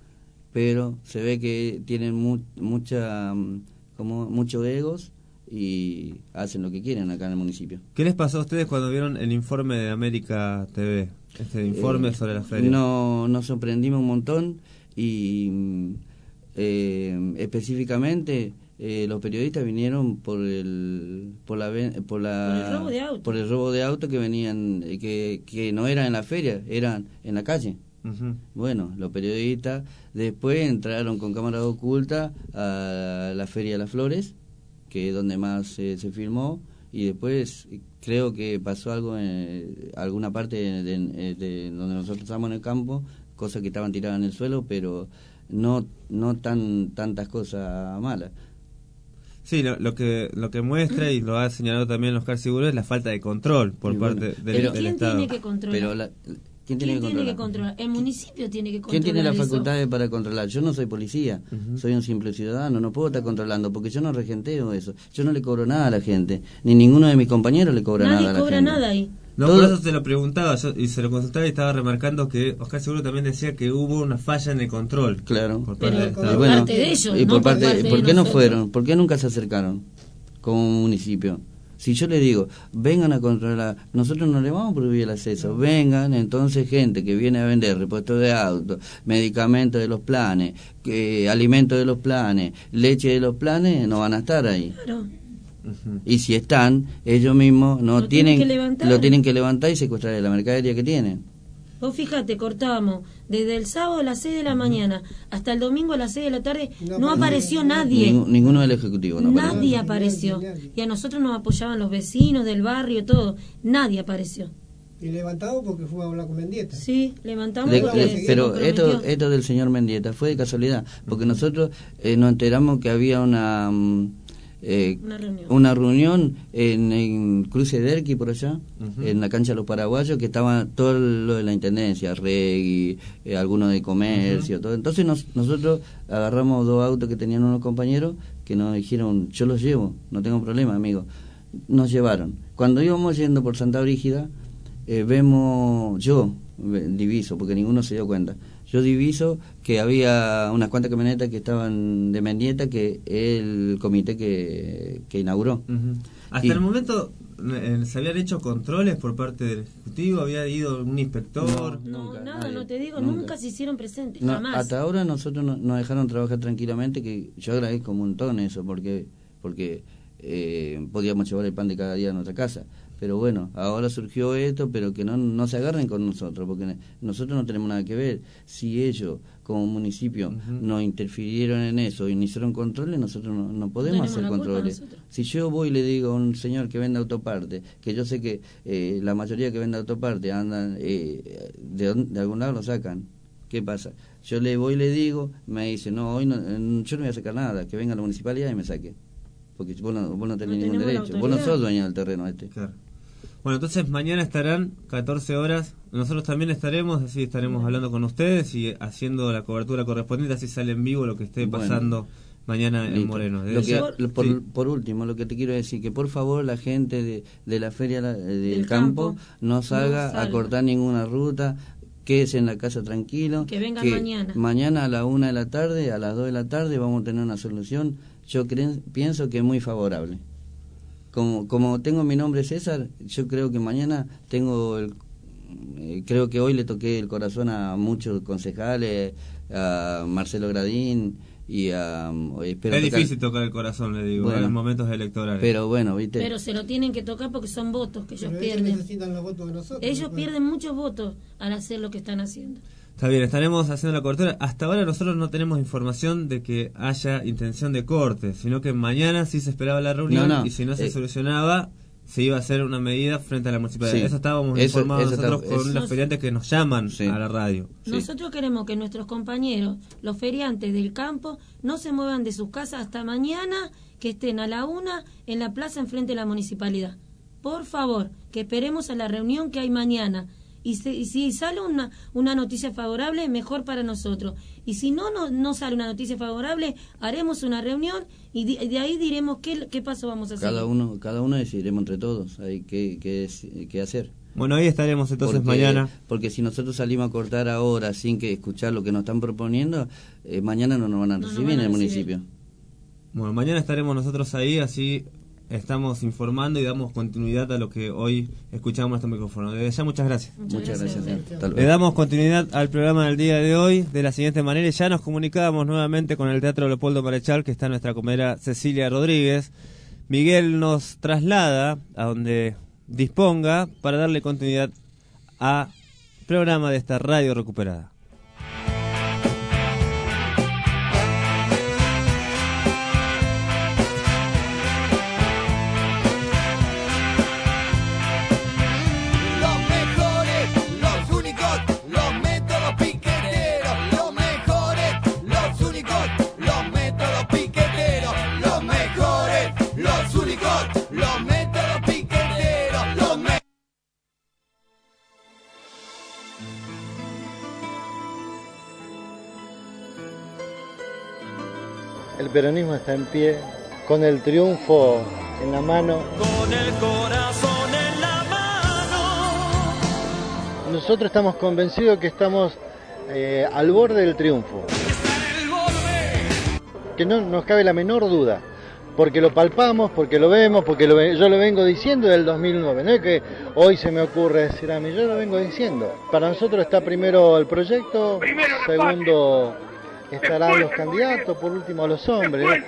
D: Pero se ve que tienen mu mucha, mm, como muchos egos y hacen lo que quieren acá en el municipio.
E: ¿Qué les pasó a ustedes cuando vieron el informe de América T V? Este informe
D: Eh,
E: sobre la feria.
D: No, nos sorprendimos un montón y mm, eh, específicamente eh, los periodistas vinieron por el por la ven- por la
F: Por el robo de auto.
D: por el robo de auto que venían eh, que que no eran en la feria, eran en la calle.
E: Ujú.
D: Bueno, los periodistas después entraron con cámara oculta a la Feria de las Flores, que es donde más eh, se filmó, y después eh, creo que pasó algo en alguna parte de, de- de donde nosotros estábamos en el campo, cosas que estaban tiradas en el suelo, pero no no tan tantas cosas malas.
E: Sí, lo, lo que lo que muestra, y lo ha señalado también Oscar Seguro, es la falta de control por
D: Y
E: parte
D: bueno,
E: del,
D: pero-
E: del
F: ¿Quién
E: Estado.
F: tiene que controlar?
D: Pero la- ¿quién
F: ¿Quién
D: tiene que
F: tiene
D: controlar?
F: que controlar? El municipio tiene que controlar.
D: ¿Quién tiene las
F: eso.
D: facultades para controlar? Yo no soy policía, soy un simple ciudadano, no puedo estar controlando porque yo no regenteo eso. Yo no le cobro nada a la gente, ni ninguno de mis compañeros le cobra
F: Nadie
D: nada a la
F: cobra
D: gente.
F: nada ahí.
E: No,
D: Todo-
E: por eso se lo preguntaba yo, y se lo consultaba y estaba remarcando que Oscar Seguro también decía que hubo una falla en el control.
D: Claro.
E: Por
F: Pero
E: parte del
F: por
E: Estado.
D: Y bueno,
F: parte de ellos,
D: y
F: no
D: por
F: por
D: parte,
F: parte de
D: ¿por qué no
F: nosotros?
D: fueron? ¿Por qué nunca se acercaron como municipio? Si yo le digo, vengan a controlar, nosotros no le vamos a prohibir el acceso, vengan, entonces gente que viene a vender repuestos de autos, medicamentos de los planes, que, alimentos de los planes, leche de los planes, no van a estar ahí.
F: Claro.
D: Y si están, ellos mismos no
F: Lo tienen
D: tienen,
F: que levantar.
D: lo tienen que levantar y secuestrar de la mercadería que tienen.
F: Vos fíjate, cortábamos desde el sábado a las seis de la mañana hasta el domingo a las seis de la tarde, no, apareció nadie.
D: Ningún- ninguno del Ejecutivo no apareció.
F: Nadie apareció. Y a nosotros nos apoyaban los vecinos del barrio, todo. Nadie apareció.
C: Y levantado porque fue a hablar con Mendieta.
F: Sí, levantamos
D: De-
F: porque
D: de-
F: se
D: pero
F: comprometió.
D: esto esto del señor Mendieta fue de casualidad, porque nosotros eh, nos enteramos que había una mm, eh,
F: Una reunión.
D: una reunión en, en Cruce de Erqui, por allá,
E: Ujú.
D: en la cancha de los paraguayos, que estaba todo lo de la intendencia, Regui, eh, algunos de comercio, todo. Entonces nos- nosotros agarramos dos autos que tenían unos compañeros que nos dijeron, yo los llevo, no tengo problema, amigo. Nos llevaron. Cuando íbamos yendo por Santa Brígida, eh, vemos, yo ve- diviso, porque ninguno se dio cuenta, yo diviso que había unas cuantas camionetas que estaban de Mendieta, que es el comité que, que inauguró.
E: Ujú. Hasta
D: Y-
E: el momento eh, se habían hecho controles por parte del Ejecutivo, había ido un inspector.
F: No,
D: Nunca,
F: nada,
D: nadie,
F: no te digo,
D: nunca.
F: nunca, se hicieron presentes,
D: No,
F: jamás.
D: hasta ahora nosotros no- nos dejaron trabajar tranquilamente, que yo agradezco un montón eso, porque porque eh, podíamos llevar el pan de cada día a nuestra casa. Pero bueno, ahora surgió esto, pero que no, no se agarren con nosotros, porque nosotros no tenemos nada que ver. Si ellos, como municipio, uh-huh. nos interfirieron en eso y no hicieron controles, nosotros no, no podemos no hacer controles. Si yo voy y le digo a un señor que vende autoparte, que yo sé que eh, la mayoría que vende autoparte andan, eh, de, de algún lado lo sacan, ¿qué pasa? Yo le voy y le digo, me dice, no, hoy no, yo no voy a sacar nada, que venga a la municipalidad y me saque. Porque vos no, vos no tenés no ningún derecho, vos no sos dueño del terreno este.
E: Claro. Bueno, entonces mañana estarán catorce horas, nosotros también estaremos, así estaremos bueno. hablando con ustedes y haciendo la cobertura correspondiente, así sale en vivo lo que esté pasando bueno, mañana listo. en Moreno.
D: Lo que, ya, por, sí. por último, lo que te quiero decir, que por favor la gente de, de la feria del El campo, campo no salga, no salga a cortar ninguna ruta, quédese en la casa tranquilo.
F: Que vengan
D: que
F: mañana.
D: Mañana a la una de la tarde, a las dos de la tarde vamos a tener una solución, yo creo, pienso que es muy favorable. Como, como tengo mi nombre César, yo creo que mañana tengo el, eh, creo que hoy le toqué el corazón a muchos concejales, a Marcelo Gradín y a...
E: Espero es tocar... difícil tocar el corazón, le digo, bueno, en los momentos electorales.
D: Pero bueno, ¿viste?
F: Pero se lo tienen que tocar porque son votos que ellos pero pierden.
C: Ellos necesitan los votos de nosotros.
F: Ellos ¿no? pierden muchos votos al hacer lo que están haciendo.
E: Está bien, estaremos haciendo la cobertura. Hasta ahora nosotros no tenemos información de que haya intención de corte, sino que mañana sí se esperaba la reunión no, no. y si no se eh, solucionaba, se iba a hacer una medida frente a la municipalidad. Sí, eso estábamos eso, informados eso nosotros está, con es, los feriantes que nos llaman sí. a la radio.
F: Nosotros sí. queremos que nuestros compañeros, los feriantes del campo, no se muevan de sus casas hasta mañana, que estén a la una en la plaza enfrente de la municipalidad. Por favor, que esperemos a la reunión que hay mañana. Y, se, y si sale una, una noticia favorable, mejor para nosotros. Y si no, no no sale una noticia favorable, haremos una reunión y de, de ahí diremos qué, qué paso vamos a hacer.
D: Cada uno cada uno decidiremos entre todos ahí qué, qué, qué hacer.
E: Bueno, ahí estaremos entonces
D: porque,
E: mañana.
D: Porque si nosotros salimos a cortar ahora sin que escuchar lo que nos están proponiendo, eh, mañana no nos van a recibir no, no van a en el recibir. municipio.
E: Bueno, mañana estaremos nosotros ahí, así... estamos informando y damos continuidad a lo que hoy escuchamos en nuestro micrófono. Desde ya, muchas gracias.
D: Muchas, muchas gracias. gracias.
E: Le damos continuidad al programa del día de hoy de la siguiente manera. Ya nos comunicábamos nuevamente con el Teatro Leopoldo Marechal, que está nuestra compañera Cecilia Rodríguez. Miguel nos traslada a donde disponga para darle continuidad al programa de esta radio recuperada.
H: El peronismo está en pie, con el triunfo en la mano.
S: Con el corazón en la mano.
H: Nosotros estamos convencidos que estamos eh, al borde del triunfo. Que no nos cabe la menor duda, porque lo palpamos, porque lo vemos, porque lo, yo lo vengo diciendo desde el dos mil nueve. No es que hoy se me ocurre decir a mí, yo lo vengo diciendo. Para nosotros está primero el proyecto, segundo... estarán los candidatos, por último los hombres, ¿no?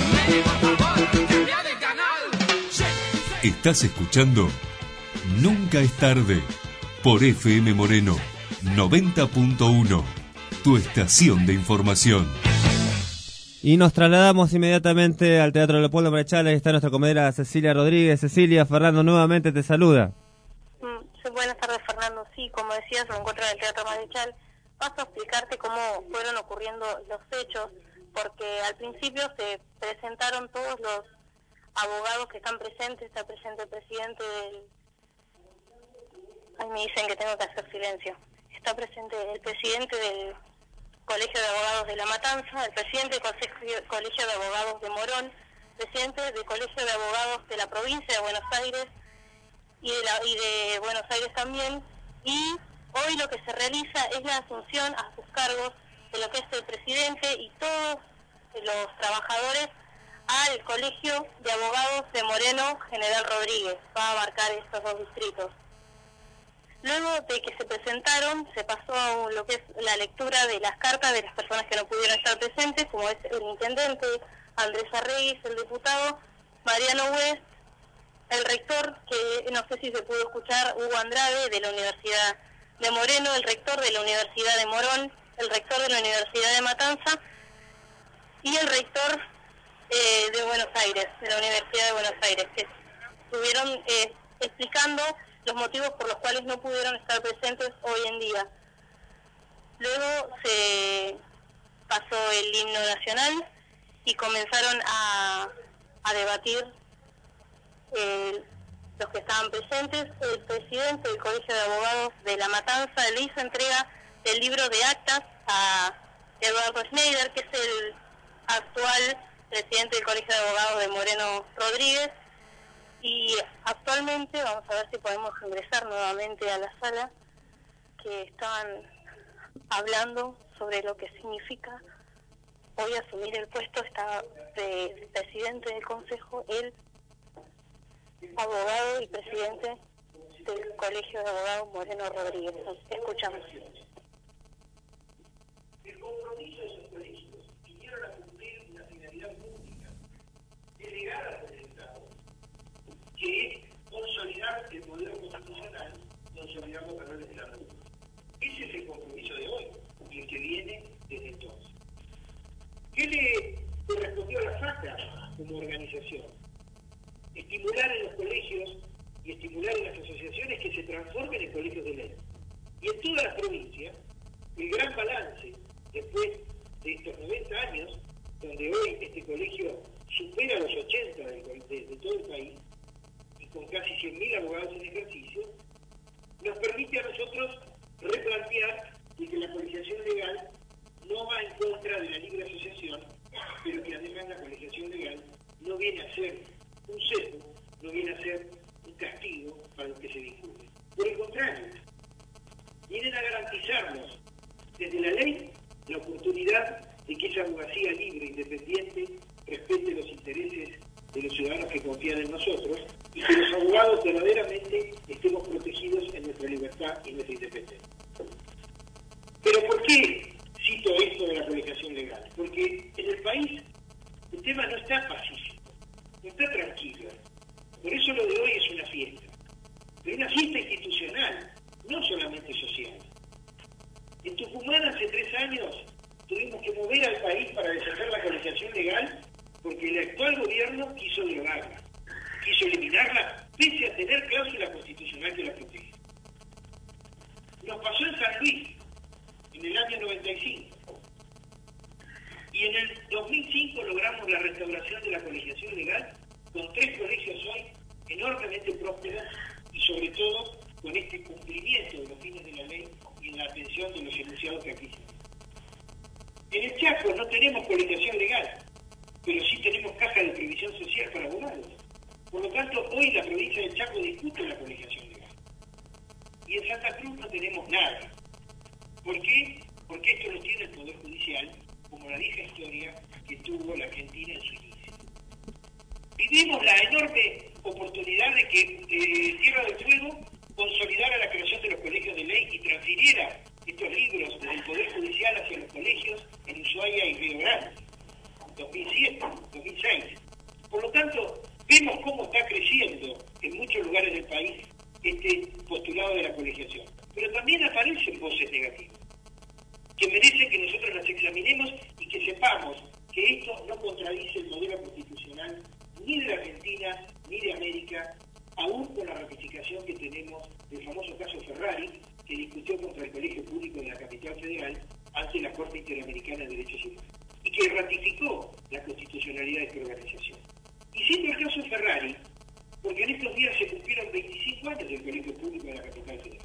A: Estás escuchando Nunca es tarde por F M Moreno noventa punto uno, tu estación de información.
E: Y nos trasladamos inmediatamente al Teatro Leopoldo Marechal. Ahí está nuestra compañera Cecilia Rodríguez. Cecilia, Fernando nuevamente te saluda.
G: Mm, buenas tardes, Fernando. Sí, como decías, me encuentro en el Teatro Marechal. Paso a explicarte cómo fueron ocurriendo los hechos, porque al principio se presentaron todos los abogados que están presentes. Está presente el presidente del... Ay, me dicen que tengo que hacer silencio. Está presente el presidente del Colegio de Abogados de La Matanza, el presidente del Colegio de Abogados de Morón, presidente del Colegio de Abogados de la provincia de Buenos Aires y de, la, y de Buenos Aires también, y hoy lo que se realiza es la asunción a sus cargos de lo que es el presidente y todos los trabajadores al Colegio de Abogados de Moreno General Rodríguez. Va a abarcar estos dos distritos. Luego de que se presentaron, se pasó a lo que es la lectura de las cartas de las personas que no pudieron estar presentes, como es el intendente Andrés Arreguis, el diputado Mariano West, el rector, que no sé si se pudo escuchar, Hugo Andrade, de la Universidad de Moreno, el rector de la Universidad de Morón, el rector de la Universidad de Matanza y el rector eh, de Buenos Aires, de la Universidad de Buenos Aires, que estuvieron eh, explicando los motivos por los cuales no pudieron estar presentes hoy en día. Luego se pasó el himno nacional y comenzaron a, a debatir eh, los que estaban presentes. El presidente del Colegio de Abogados de La Matanza le hizo entrega del libro de actas a Eduardo Schneider, que es el actual presidente del Colegio de Abogados de Moreno Rodríguez, y actualmente vamos a ver si podemos ingresar nuevamente a la sala, que estaban hablando sobre lo que significa hoy asumir el puesto está del presidente del Consejo, el abogado y presidente del Colegio de Abogados Moreno Rodríguez. Escuchamos.
I: El compromiso de esos colegios vinieron a cumplir una finalidad pública, delegada por el Estado, que es consolidar el modelo constitucional, consolidando valores de la República. Ese es el compromiso de hoy, y el que viene desde entonces. ¿Qué le correspondió a la FACA como organización? Estimular en los colegios y estimular en las asociaciones que se transformen en colegios de ley. Y en todas las provincias, el gran balance, después de estos noventa años, donde hoy este colegio supera los ochenta de, de, de todo el país, y con casi cien mil abogados en ejercicio, nos permite a nosotros replantear de que la colegiación legal no va en contra de la libre asociación, pero que además la colegiación legal no viene a ser un sesgo, no viene a ser un castigo para los que se vinculen. Por el contrario, vienen a garantizarnos desde la ley la oportunidad de que esa abogacía libre e independiente respete los intereses de los ciudadanos que confían en nosotros y que los abogados verdaderamente estemos protegidos en nuestra libertad y nuestra independencia. Pero ¿por qué cito esto de la colegiación legal? Porque en el país el tema no está pacífico, no está tranquilo. Por eso lo de hoy es una fiesta. Pero una fiesta institucional, no solamente social. En Tucumán hace tres años tuvimos que mover al país para deshacer la colegiación legal porque el actual gobierno quiso derogarla, quiso eliminarla pese a tener cláusula constitucional que la protege. Nos pasó en San Luis en el año noventa y cinco y en el dos mil cinco logramos la restauración de la colegiación legal con tres colegios hoy enormemente prósperos y sobre todo con este cumplimiento de los fines de la ley y en la atención de los enunciados que aquí se. En el Chaco no tenemos colegiación legal, pero sí tenemos caja de previsión social para abogados. Por lo tanto, hoy la provincia del Chaco discute la colegiación legal. Y en Santa Cruz no tenemos nada. ¿Por qué? Porque esto lo tiene el Poder Judicial, como la vieja historia que tuvo la Argentina en su inicio. Vivimos la enorme oportunidad de que eh, Tierra del Fuego consolidara la creación de los colegios de ley y transfiriera estos libros del Poder Judicial hacia los colegios en Ushuaia y Río Grande, dos mil siete, dos mil seis. Por lo tanto, vemos cómo está creciendo en muchos lugares del país este postulado de la colegiación. Pero también aparecen voces negativas, que merecen que nosotros las examinemos y que sepamos que esto no contradice el modelo constitucional ni de la Argentina ni de América, aún con la ratificación que tenemos del famoso caso Ferrari, que discutió contra el Colegio Público de la Capital Federal ante la Corte Interamericana de Derechos Humanos, y que ratificó la constitucionalidad de esta organización. Y siendo el caso Ferrari, porque en estos días se cumplieron veinticinco años del Colegio Público de la Capital Federal.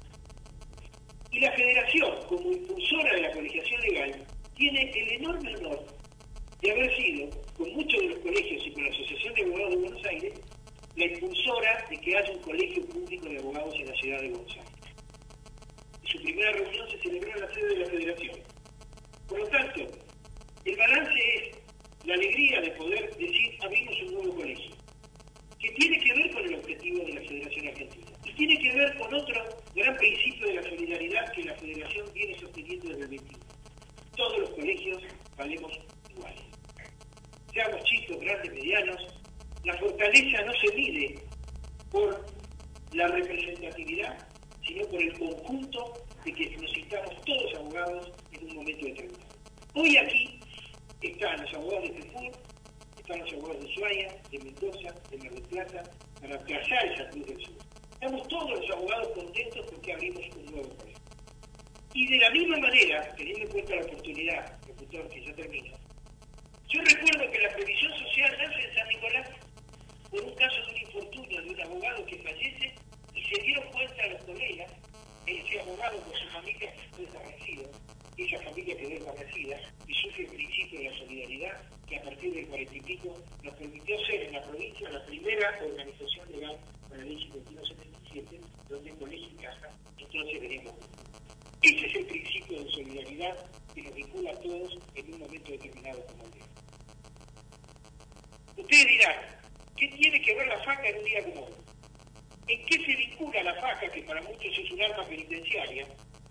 I: Y la Federación, como impulsora de la colegiación legal, tiene el enorme honor de haber sido, con muchos de los colegios y con la Asociación de Abogados de Buenos Aires, la impulsora de que haya un colegio público de abogados en la ciudad de Buenos Aires. Y su primera reunión se celebró en la sede de la Federación. Por lo tanto, el balance es la alegría de poder decir abrimos un nuevo colegio, que tiene que ver con el objetivo de la Federación Argentina y tiene que ver con otro gran principio de la solidaridad que la Federación viene sosteniendo desde el veintiuno. Todos los colegios valemos iguales. Seamos chicos, grandes, medianos, la fortaleza no se mide por la representatividad, sino por el conjunto de que nos sintamos todos abogados en un momento determinado. Hoy aquí están los abogados de Tefur, están los abogados de Ushuaia, de Mendoza, de Mar del Plata, para trazar esa cruz del sur. Estamos todos los abogados contentos porque abrimos un nuevo país. Y de la misma manera, teniendo en cuenta la oportunidad, locutor, que ya termina, yo recuerdo que la previsión social nace en San Nicolás por un caso de un infortunio de un abogado que fallece y se dieron cuenta los colegas, ese abogado con su familia fue desaparecido, esa familia quedó desaparecida y surge el principio de la solidaridad que a partir del cuarenta y pico nos permitió ser en la provincia la primera organización legal con la ley cincuenta y uno setenta y siete, donde en colegio y casa entonces veremos. Ese es el principio de solidaridad que nos vincula a todos en un momento determinado como el de hoy. Ustedes dirán, ¿qué tiene que ver la faca en un día como hoy? ¿En qué se vincula la faca, que para muchos es un arma penitenciaria,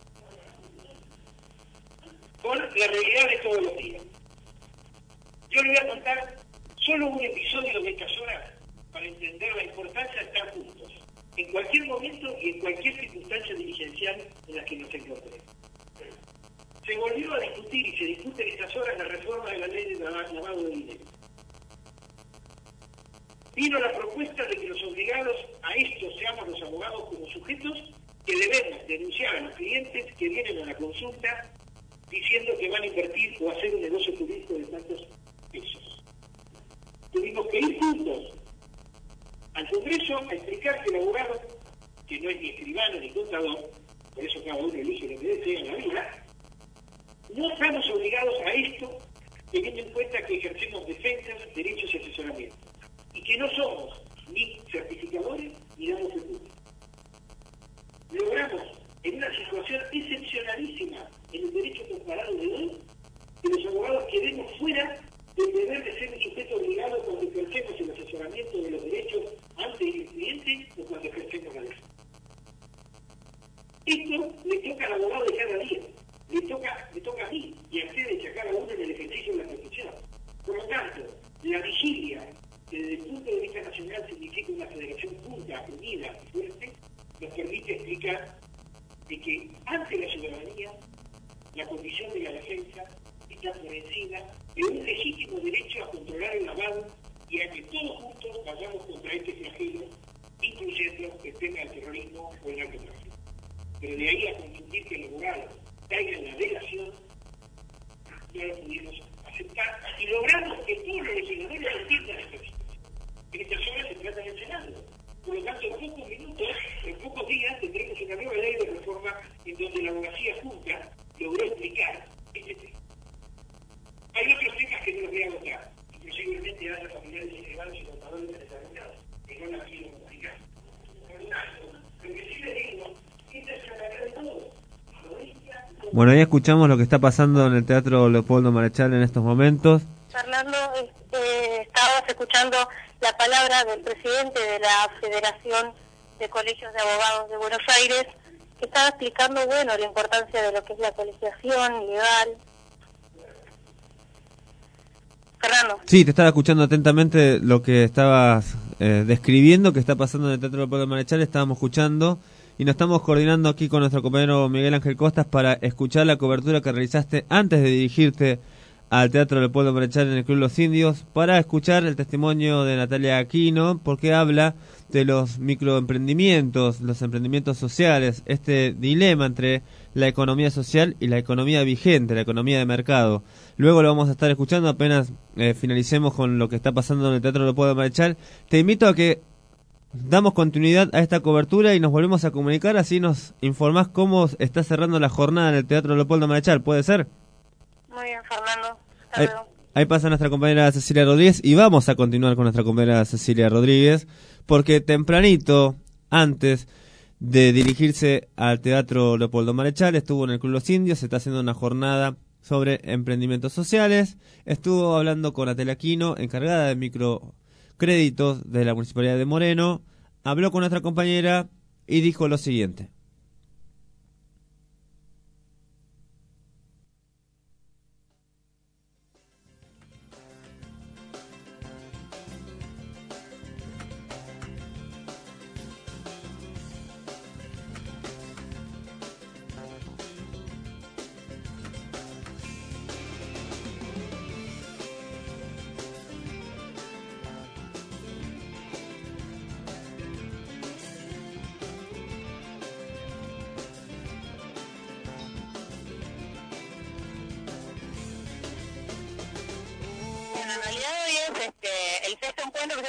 I: con la realidad de todos los días? Yo les voy a contar solo un episodio de estas horas para entender la importancia de estar juntos, en cualquier momento y en cualquier circunstancia dirigencial en la que nos encontremos. Se volvió a discutir y se discute en estas horas la reforma de la ley de lavado de dinero. Vino la propuesta de que los obligados a esto seamos los abogados como sujetos que debemos denunciar a los clientes que vienen a la consulta diciendo que van a invertir o hacer un negocio jurídico de tantos pesos. Tuvimos que ir juntos al Congreso a explicar que el abogado, que no es ni escribano ni contador, por eso cada uno elige lo que desea en la vida, no estamos obligados a esto teniendo en cuenta que ejercemos defensas, derechos y asesoramiento, y que no somos ni certificadores ni damos de público. Logramos, en una situación excepcionalísima en el derecho comparado de hoy, que los abogados quedemos fuera del deber de ser un sujeto obligado cuando ejercemos el asesoramiento de los derechos ante el cliente o cuando ejercemos la defensa. Esto le toca al abogado de cada día, le toca, le toca a mí y a ustedes y a cada uno en el ejercicio de la profesión. Por lo tanto, la vigilia, que desde el punto de vista nacional significa una federación junta, unida y fuerte, nos permite explicar de que ante la ciudadanía la condición de la defensa está por encima de un legítimo derecho a controlar el lavado y a que todos juntos vayamos contra este flagelo, incluyendo el tema del terrorismo o el narcotráfico. Pero de ahí a confundir que el abogado caiga en la delación, no lo pudimos aceptar y logramos que todos los legisladores entiendan esta situación. En estas horas se trata del Senado. Por lo tanto, en pocos minutos, en pocos días, tendremos una nueva ley de reforma en donde la abogacía junta logró explicar este tema. Hay otros temas que no los voy a votar, y posiblemente haya familiares ilegales y contadores determinados que no la quieren comunicar. Por lo tanto, lo que sí le digo, esta es la realidad de todos.
E: Bueno, ahí escuchamos lo que está pasando en el Teatro Leopoldo Marechal en estos momentos.
G: Fernando, eh, estabas escuchando la palabra del presidente de la Federación de Colegios de Abogados de Buenos Aires, que estaba explicando, bueno, la importancia de lo que es la colegiación legal. Fernando.
E: Sí, te estaba escuchando atentamente lo que estabas eh, describiendo, que está pasando en el Teatro Leopoldo Marechal, estábamos escuchando y nos estamos coordinando aquí con nuestro compañero Miguel Ángel Costas para escuchar la cobertura que realizaste antes de dirigirte al Teatro Leopoldo Marechal en el Club Los Indios, para escuchar el testimonio de Natalia Aquino, porque habla de los microemprendimientos, los emprendimientos sociales, este dilema entre la economía social y la economía vigente, la economía de mercado. Luego lo vamos a estar escuchando apenas eh, finalicemos con lo que está pasando en el Teatro Leopoldo Marechal. Te invito a que damos continuidad a esta cobertura y nos volvemos a comunicar, así nos informás cómo está cerrando la jornada en el Teatro Leopoldo Marechal, ¿puede ser?
G: Muy bien, Fernando. Hasta
E: Ahí,
G: luego.
E: ahí pasa nuestra compañera Cecilia Rodríguez y vamos a continuar con nuestra compañera Cecilia Rodríguez, porque tempranito, antes de dirigirse al Teatro Leopoldo Marechal, estuvo en el Club Los Indios, se está haciendo una jornada sobre emprendimientos sociales, estuvo hablando con Natalia Aquino, encargada de microcréditos de la Municipalidad de Moreno, habló con nuestra compañera y dijo lo siguiente.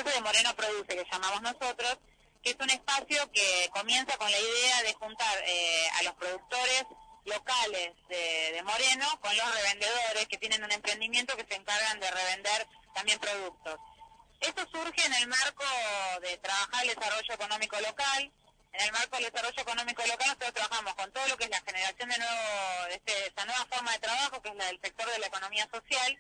J: proceso de Moreno Produce, que llamamos nosotros, que es un espacio que comienza con la idea de juntar eh, a los productores locales de, de Moreno con los revendedores que tienen un emprendimiento que se encargan de revender también productos. Esto surge en el marco de trabajar el desarrollo económico local. En el marco del desarrollo económico local nosotros trabajamos con todo lo que es la generación de nuevo, de este, esta nueva forma de trabajo, que es la del sector de la economía social,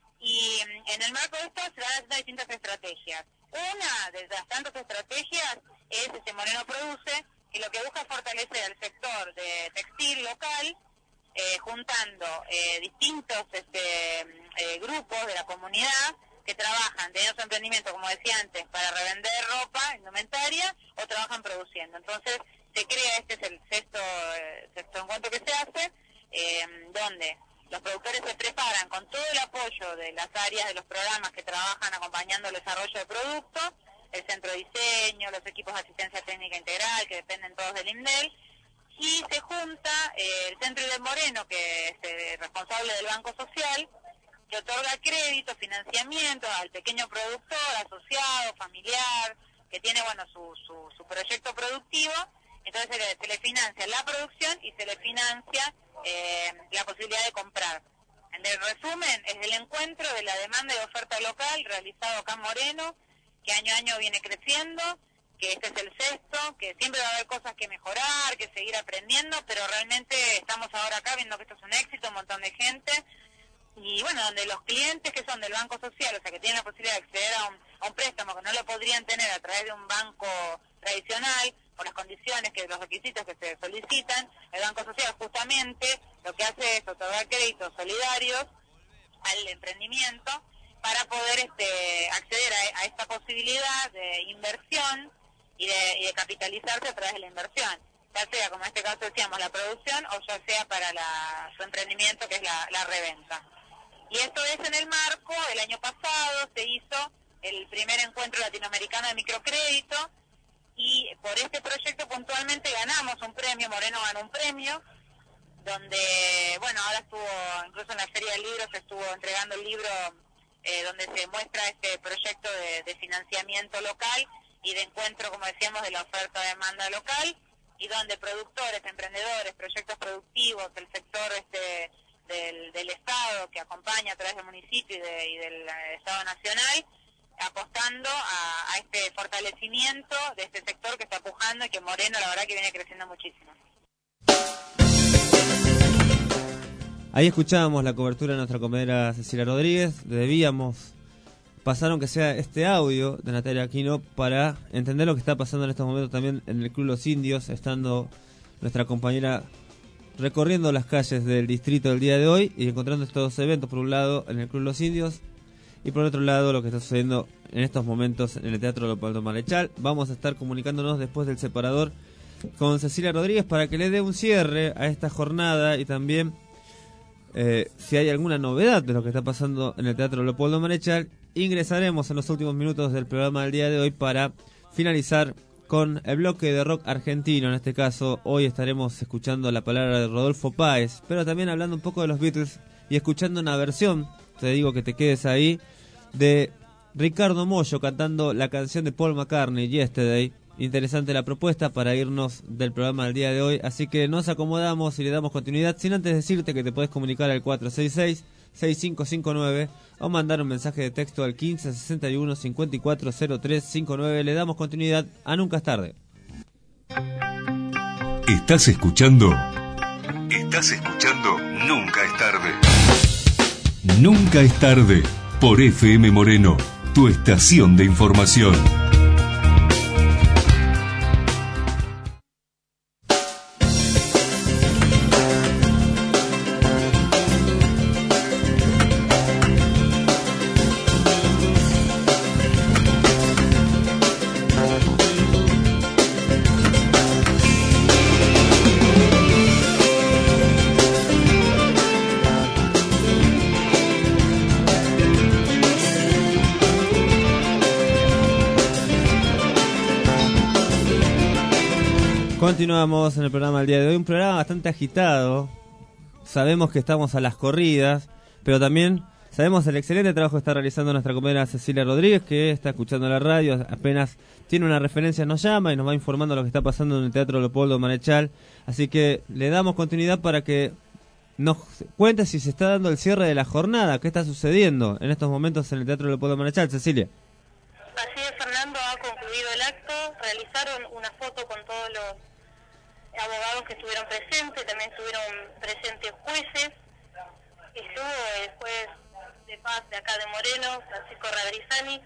J: y en el marco de esto se van haciendo distintas estrategias. Una de las tantas estrategias es este Moreno Produce, que lo que busca es fortalecer el sector de textil local, eh, juntando eh, distintos este, eh, grupos de la comunidad que trabajan, teniendo su emprendimiento, como decía antes, para revender ropa, indumentaria, o trabajan produciendo. Entonces, se crea, este es el sexto, eh, sexto encuentro que se hace, eh, donde los productores se preparan con todo el apoyo de las áreas de los programas que trabajan acompañando el desarrollo de productos, el centro de diseño, los equipos de asistencia técnica integral, que dependen todos del INDEL, y se junta eh, el Centro de Moreno, que es eh, responsable del Banco Social, que otorga crédito, financiamiento al pequeño productor, asociado, familiar, que tiene bueno su, su, su proyecto productivo. Entonces se le, se le financia la producción y se le financia eh, la posibilidad de comprar. En el resumen, es el encuentro de la demanda y oferta local realizado acá en Moreno, que año a año viene creciendo, que este es el sexto, que siempre va a haber cosas que mejorar, que seguir aprendiendo, pero realmente estamos ahora acá viendo que esto es un éxito, un montón de gente, y bueno, donde los clientes que son del Banco Social, o sea, que tienen la posibilidad de acceder a un, a un préstamo que no lo podrían tener a través de un banco tradicional, por las condiciones, que los requisitos que se solicitan, el Banco Social justamente lo que hace es otorgar créditos solidarios al emprendimiento para poder este, acceder a, a esta posibilidad de inversión y de, y de capitalizarse a través de la inversión, ya sea, como en este caso decíamos, la producción, o ya sea para la, su emprendimiento, que es la, la reventa. Y esto es en el marco, el año pasado se hizo el primer encuentro latinoamericano de microcrédito, y por este proyecto puntualmente ganamos un premio, Moreno ganó un premio, donde, bueno, ahora estuvo, incluso en la Feria del Libro se estuvo entregando el libro eh, donde se muestra este proyecto de, de financiamiento local y de encuentro, como decíamos, de la oferta-demanda local, y donde productores, emprendedores, proyectos productivos, el sector este del, del Estado que acompaña a través del municipio y, de, y del eh, Estado Nacional, apostando a, a este fortalecimiento de este sector que está pujando y que Moreno la verdad que viene creciendo muchísimo.
E: Ahí escuchábamos la cobertura de nuestra compañera Cecilia Rodríguez. Debíamos pasar aunque sea este audio de Natalia Aquino para entender lo que está pasando en estos momentos también en el Club Los Indios, estando nuestra compañera recorriendo las calles del distrito del día de hoy y encontrando estos eventos, por un lado en el Club Los Indios y por otro lado lo que está sucediendo en estos momentos en el Teatro Leopoldo Marechal. Vamos a estar comunicándonos después del separador con Cecilia Rodríguez para que le dé un cierre a esta jornada y también eh, si hay alguna novedad de lo que está pasando en el Teatro Leopoldo Marechal. Ingresaremos en los últimos minutos del programa del día de hoy para finalizar con el bloque de rock argentino. En este caso, hoy estaremos escuchando la palabra de Rodolfo Páez, pero también hablando un poco de los Beatles y escuchando una versión, te digo que te quedes ahí, de Ricardo Mollo cantando la canción de Paul McCartney, Yesterday. Interesante la propuesta para irnos del programa del día de hoy, así que nos acomodamos y le damos continuidad, sin antes decirte que te podés comunicar al cuatro seis seis, seis cinco cinco nueve o mandar un mensaje de texto al quince sesenta y uno cincuenta y cuatro cero tres cincuenta y nueve. Le damos continuidad a Nunca es Tarde.
A: Estás escuchando Estás escuchando Nunca es Tarde. Nunca es Tarde por F M Moreno, tu estación de información.
E: Continuamos en el programa del día de hoy, un programa bastante agitado. Sabemos que estamos a las corridas, pero también Sabemos el excelente trabajo que está realizando nuestra compañera Cecilia Rodríguez, que está escuchando la radio, apenas tiene una referencia nos llama y nos va informando lo que está pasando en el Teatro Leopoldo Marechal. Así que le damos continuidad para que nos cuente si se está dando el cierre de la jornada, qué está sucediendo en estos momentos en el Teatro Leopoldo Marechal. Cecilia.
G: Así es, Fernando, ha concluido el acto, realizaron una foto con todos los abogados que estuvieron presentes, también estuvieron presentes jueces, estuvo el juez de paz de acá de Moreno, Francisco Radrizani,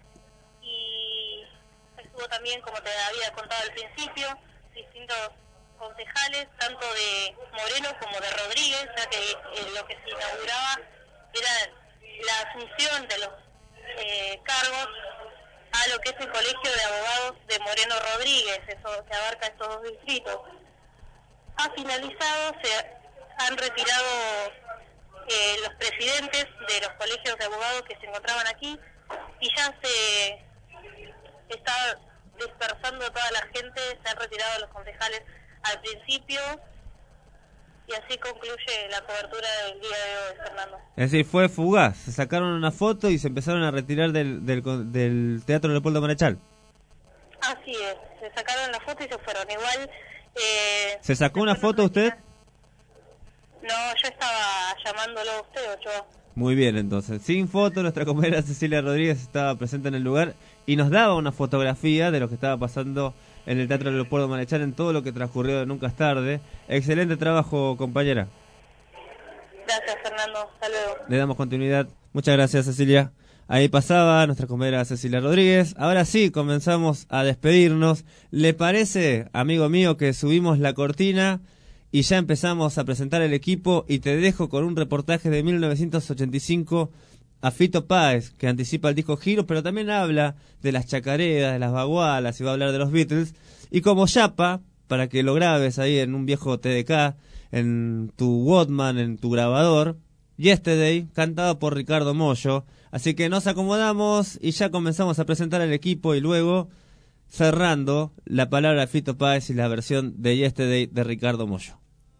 G: y estuvo también, como te había contado al principio, distintos concejales, tanto de Moreno como de Rodríguez, ya que eh, lo que se inauguraba era la asunción de los eh, cargos a lo que es el Colegio de Abogados de Moreno Rodríguez, eso que abarca estos dos distritos. Ha finalizado, se han retirado eh, los presidentes de los colegios de abogados que se encontraban aquí y ya se está dispersando toda la gente, se han retirado los concejales al principio y así concluye la cobertura del día de hoy, Fernando.
E: Es decir, fue fugaz, se sacaron una foto y se empezaron a retirar del, del, del Teatro Leopoldo Marechal.
G: Así es, se sacaron la foto y se fueron. Igual... Eh,
E: ¿Se sacó una foto usted?
G: No, yo estaba llamándolo a usted, Ochoa.
E: Muy bien, entonces. Sin foto, nuestra compañera Cecilia Rodríguez estaba presente en el lugar y nos daba una fotografía de lo que estaba pasando en el Teatro Leopoldo Marechal en todo lo que transcurrió de Nunca es Tarde. Excelente trabajo, compañera.
G: Gracias, Fernando. Hasta luego.
E: Le damos continuidad. Muchas gracias, Cecilia. Ahí pasaba nuestra compañera Cecilia Rodríguez. Ahora sí, comenzamos a despedirnos. ¿Le parece, amigo mío, que subimos la cortina y ya empezamos a presentar el equipo? Y te dejo con un reportaje de mil novecientos ochenta y cinco a Fito Páez, que anticipa el disco Giros, pero también habla de las chacareras, de las bagualas, y va a hablar de los Beatles. Y como chapa, para que lo grabes ahí en un viejo T D K, en tu Walkman, en tu grabador, Yesterday, cantado por Ricardo Mollo. Así que nos acomodamos y ya comenzamos a presentar el equipo y luego cerrando la palabra de Fito Páez y la versión de Yesterday de Ricardo Mollo.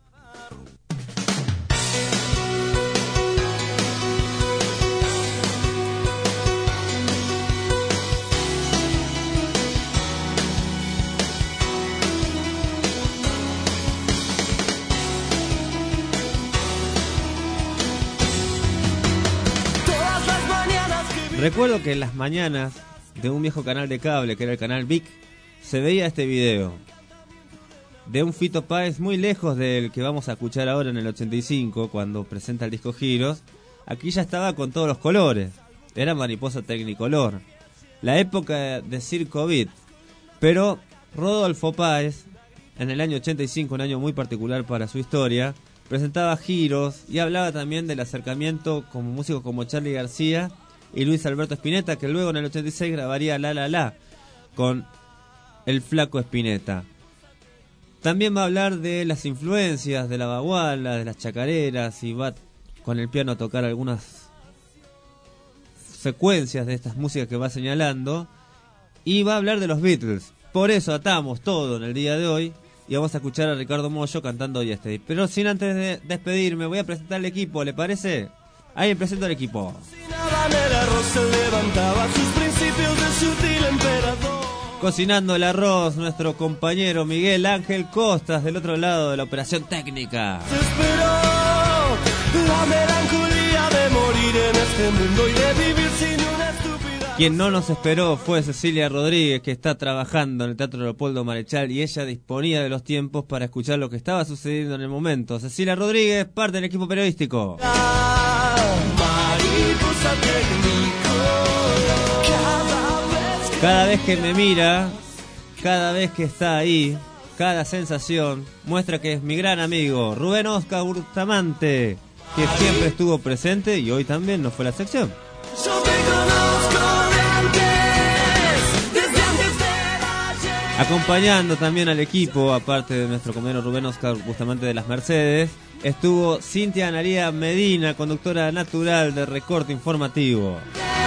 E: Recuerdo que en las mañanas de un viejo canal de cable, que era el canal Vic, se veía este video de un Fito Páez muy lejos del que vamos a escuchar ahora en el ochenta y cinco, cuando presenta el disco Giros. Aquí ya estaba con todos los colores, era mariposa tecnicolor, la época de Circo Beat. Pero Rodolfo Páez, en el año ochenta y cinco, un año muy particular para su historia, presentaba Giros y hablaba también del acercamiento con músicos como Charly García y Luis Alberto Spinetta, que luego en el ochenta y seis grabaría La La La con el Flaco Spinetta. También va a hablar de las influencias de la baguala, de las chacareras, y va con el piano a tocar algunas secuencias de estas músicas que va señalando, y va a hablar de los Beatles. Por eso atamos todo en el día de hoy y vamos a escuchar a Ricardo Mollo cantando Yesterday. Pero sin antes de despedirme, voy a presentar el equipo, ¿le parece? Ahí presento el equipo. Cocinando el arroz, nuestro compañero Miguel Ángel Costas, del otro lado de la operación técnica.
S: Se esperó la melancolía de morir en este mundo y de vivir sin una estúpida.
E: Quien no nos esperó fue Cecilia Rodríguez, que está trabajando en el Teatro Leopoldo Marechal, y ella disponía de los tiempos para escuchar lo que estaba sucediendo en el momento. Cecilia Rodríguez, parte del equipo periodístico. Cada vez que me mira, cada vez que está ahí, cada sensación muestra que es mi gran amigo Rubén Oscar Bustamante, que siempre estuvo presente y hoy también nos fue la sección.
S: Yo te conozco de antes, desde antes de ayer.
E: Acompañando también al equipo, aparte de nuestro compañero Rubén Oscar Bustamante de las Mercedes, estuvo Cintia Analía Medina, conductora natural de Recorte Informativo.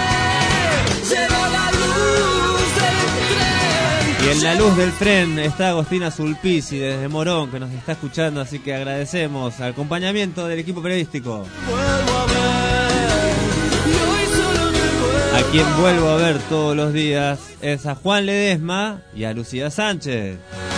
E: Y en la luz del tren está Agostina Sulpici desde Morón, que nos está escuchando, así que agradecemos al acompañamiento del equipo periodístico.
S: Vuelvo a ver
E: A quien vuelvo a ver todos los días es a Juan Ledesma y a Lucía Sánchez.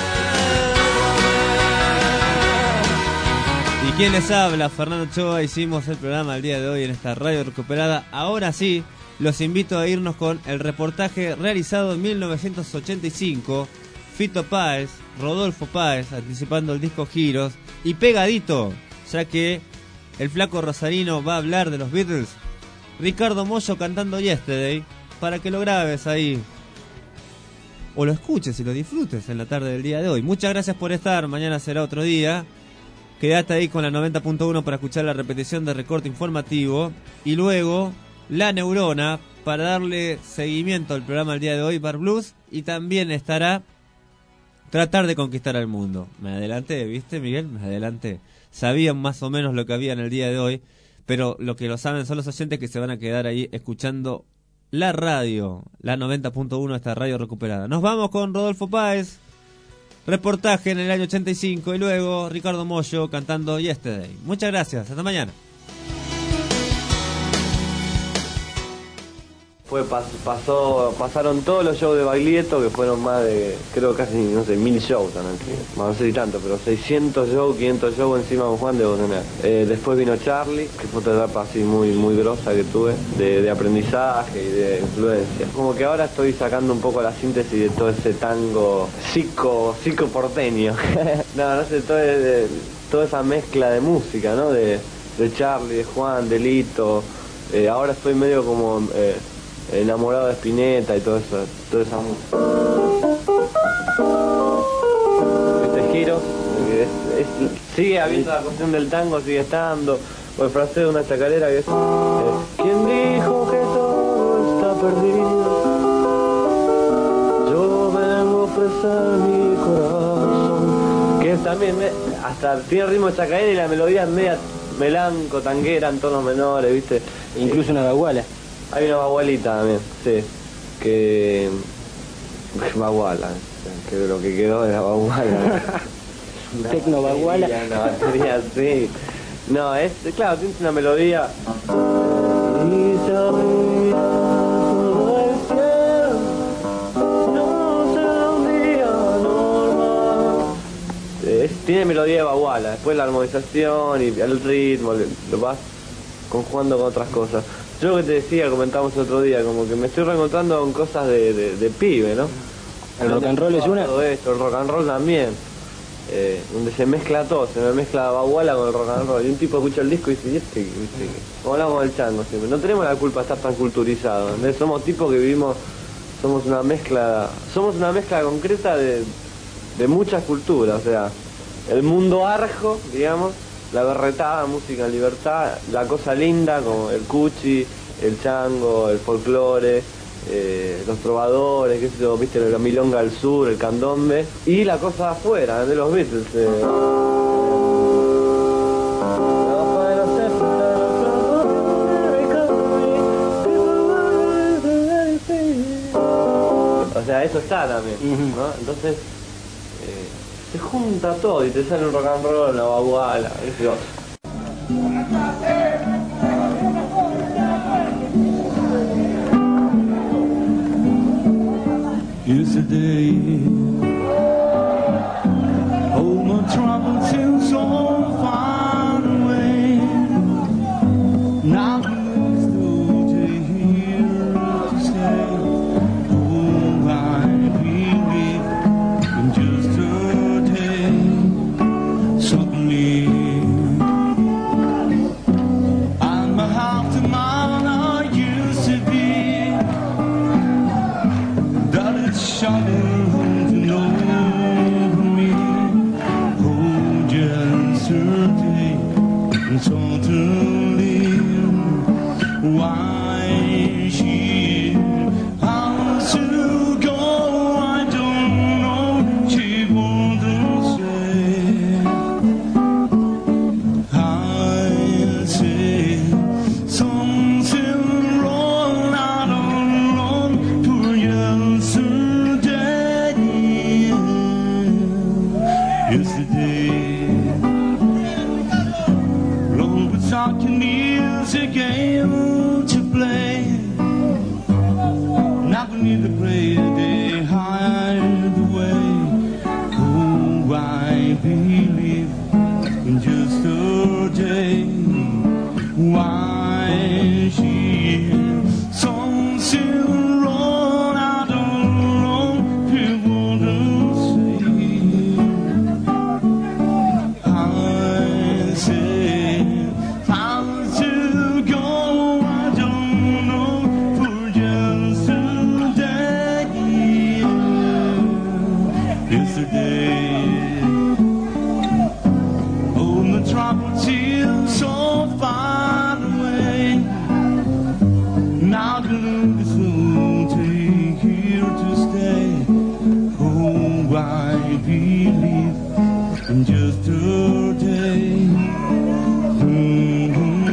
E: ¿Y quién les habla? Fernando Ochoa. Hicimos el programa el día de hoy en esta radio recuperada. Ahora sí, los invito a irnos con el reportaje realizado en mil novecientos ochenta y cinco. Fito Páez, Rodolfo Páez, anticipando el disco Giros. Y pegadito, ya que el flaco rosarino va a hablar de los Beatles, Ricardo Mollo cantando Yesterday, para que lo grabes ahí, o lo escuches y lo disfrutes en la tarde del día de hoy. Muchas gracias por estar, mañana será otro día. Quédate ahí con la noventa punto uno para escuchar la repetición de Recorte Informativo, y luego La Neurona para darle seguimiento al programa del día de hoy, Bar Blues, y también estará Tratar de Conquistar al Mundo. Me adelanté, ¿viste, Miguel? Me adelanté. Sabían más o menos lo que había en el día de hoy, pero lo que lo saben son los oyentes que se van a quedar ahí escuchando la radio, la noventa punto uno, esta radio recuperada. Nos vamos con Rodolfo Páez, reportaje en el año ochenta y cinco, y luego Ricardo Mollo cantando Yesterday. Muchas gracias, hasta mañana.
K: Fue, pas, pasó, pasaron todos los shows de Baglietto, que fueron más de, creo casi, no sé, mil shows también, no sé si tanto, pero seiscientos shows, quinientos shows encima de Juan de Botener. Eh, después vino Charlie, que fue otra etapa así muy, muy grosa que tuve, de, de aprendizaje y de influencia. Como que ahora estoy sacando un poco la síntesis de todo ese tango psico, psico porteño. no, no sé, todo, de, toda esa mezcla de música, ¿no? De, de Charlie, de Juan, de Lito. Eh, ahora estoy medio como... Eh, enamorado de Spinetta y todo eso, toda esa música. Este giro, es, es, sigue habiendo la cuestión del tango, sigue estando, o el fraseo de una chacarera que es, es ¿quién dijo que todo está perdido? Yo vengo a expresar mi corazón. Que es también, me, hasta tiene ritmo de chacarera y la melodía es media melanco, tanguera, en tonos menores, ¿viste?
L: Incluso una baguala.
K: Hay una bagualita también, sí, que... baguala, que lo que quedó de la baguala.
L: Tecno baguala.
K: Una batería, sí. No, es, claro, tiene una melodía... Y se abría todo el cielo, no será un día normal. Es, tiene melodía de baguala, después la armonización y el ritmo, lo vas conjugando con otras cosas. Yo lo que te decía, comentamos el otro día, como que me estoy reencontrando con cosas de, de, de pibe, ¿no?
L: El rock and roll es una.
K: Todo esto, el rock and roll también, eh, donde se mezcla todo, se me mezcla la baguala con el rock and roll. Y un tipo escucha el disco y dice, ¿y este? ¿Viste? Como hablamos del chango siempre, no tenemos la culpa de estar tan culturizados, ¿entendés? Somos tipos que vivimos, somos una mezcla, somos una mezcla concreta de, de muchas culturas, o sea, el mundo arjo, digamos, la berretada, música en libertad, la cosa linda como el cuchi, el chango, el folclore, eh, los trovadores, qué sé yo, viste, la milonga del sur, el candombe, y la cosa de afuera, de los Beatles. Eh. O sea, eso está también, ¿no? Entonces... se junta todo y te sale un rock and roll, una baguala, eso.
S: Yesterday, all my troubles seem so far away. Now there's no day here to stay. Oh, I believe in just a day. Suddenly, I'm half the man I used to be. That is shocking to know me. Oh, just a day, and suddenly, why she has to go, I don't know. She wouldn't say. I say something wrong, I don't know. To yesterday, yesterday, long without your music game to play.
M: me the praise they hide away. Oh, I believe in just a day. Why she so still run, I don't know, people don't say. I say time to go, I don't know, for just a day. Yesterday, oh, metropolis so far away. Now the look is slow, take here to stay. Oh, I believe in just a day. Mm-hmm.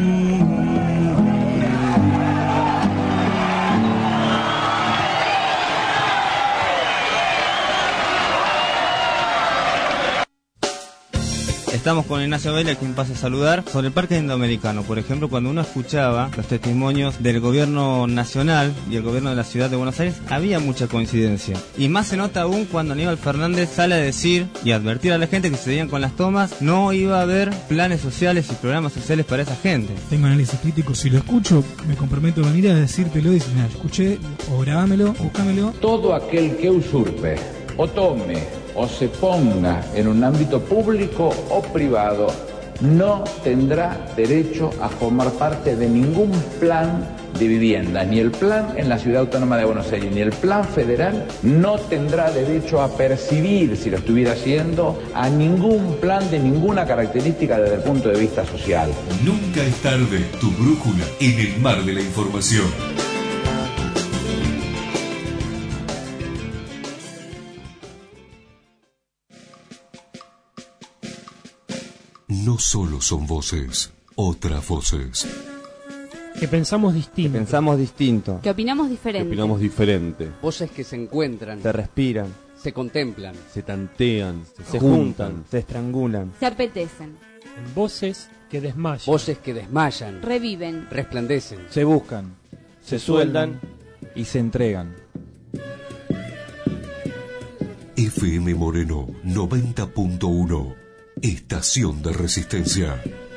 E: Estamos con Ignacio Vélez, quien pasa a saludar, sobre el Parque Indoamericano. Por ejemplo, cuando uno escuchaba los testimonios del gobierno nacional y el gobierno de la ciudad de Buenos Aires, había mucha coincidencia. Y más se nota aún cuando Aníbal Fernández sale a decir y advertir a la gente que se veían con las tomas, no iba a haber planes sociales y programas sociales para esa gente.
N: Tengo análisis crítico, si lo escucho, me comprometo a venir a decírtelo y decir, mira, escuché, o grabámelo, búscamelo.
O: Todo aquel que usurpe o tome o se ponga en un ámbito público o privado no tendrá derecho a formar parte de ningún plan de vivienda, ni el plan en la Ciudad Autónoma de Buenos Aires, ni el plan federal, no tendrá derecho a percibir, si lo estuviera haciendo, a ningún plan de ninguna característica desde el punto de vista social.
A: Nunca es tarde, tu brújula en el mar de la información. No solo son voces, otras voces.
P: Que pensamos distinto.
E: Que pensamos distinto.
Q: Que opinamos diferente.
W: Que opinamos diferente.
Z: Voces que se encuentran.
E: Se respiran.
Z: Se contemplan.
W: Se tantean. Se,
E: se
W: juntan,
E: juntan. Se estrangulan.
Q: Se apetecen.
P: En voces que desmayan.
Z: Voces que desmayan.
Q: Reviven.
Z: Resplandecen.
X: Se buscan. Se, se sueldan. Y se entregan.
A: F M Moreno noventa punto uno. Estación de Resistencia.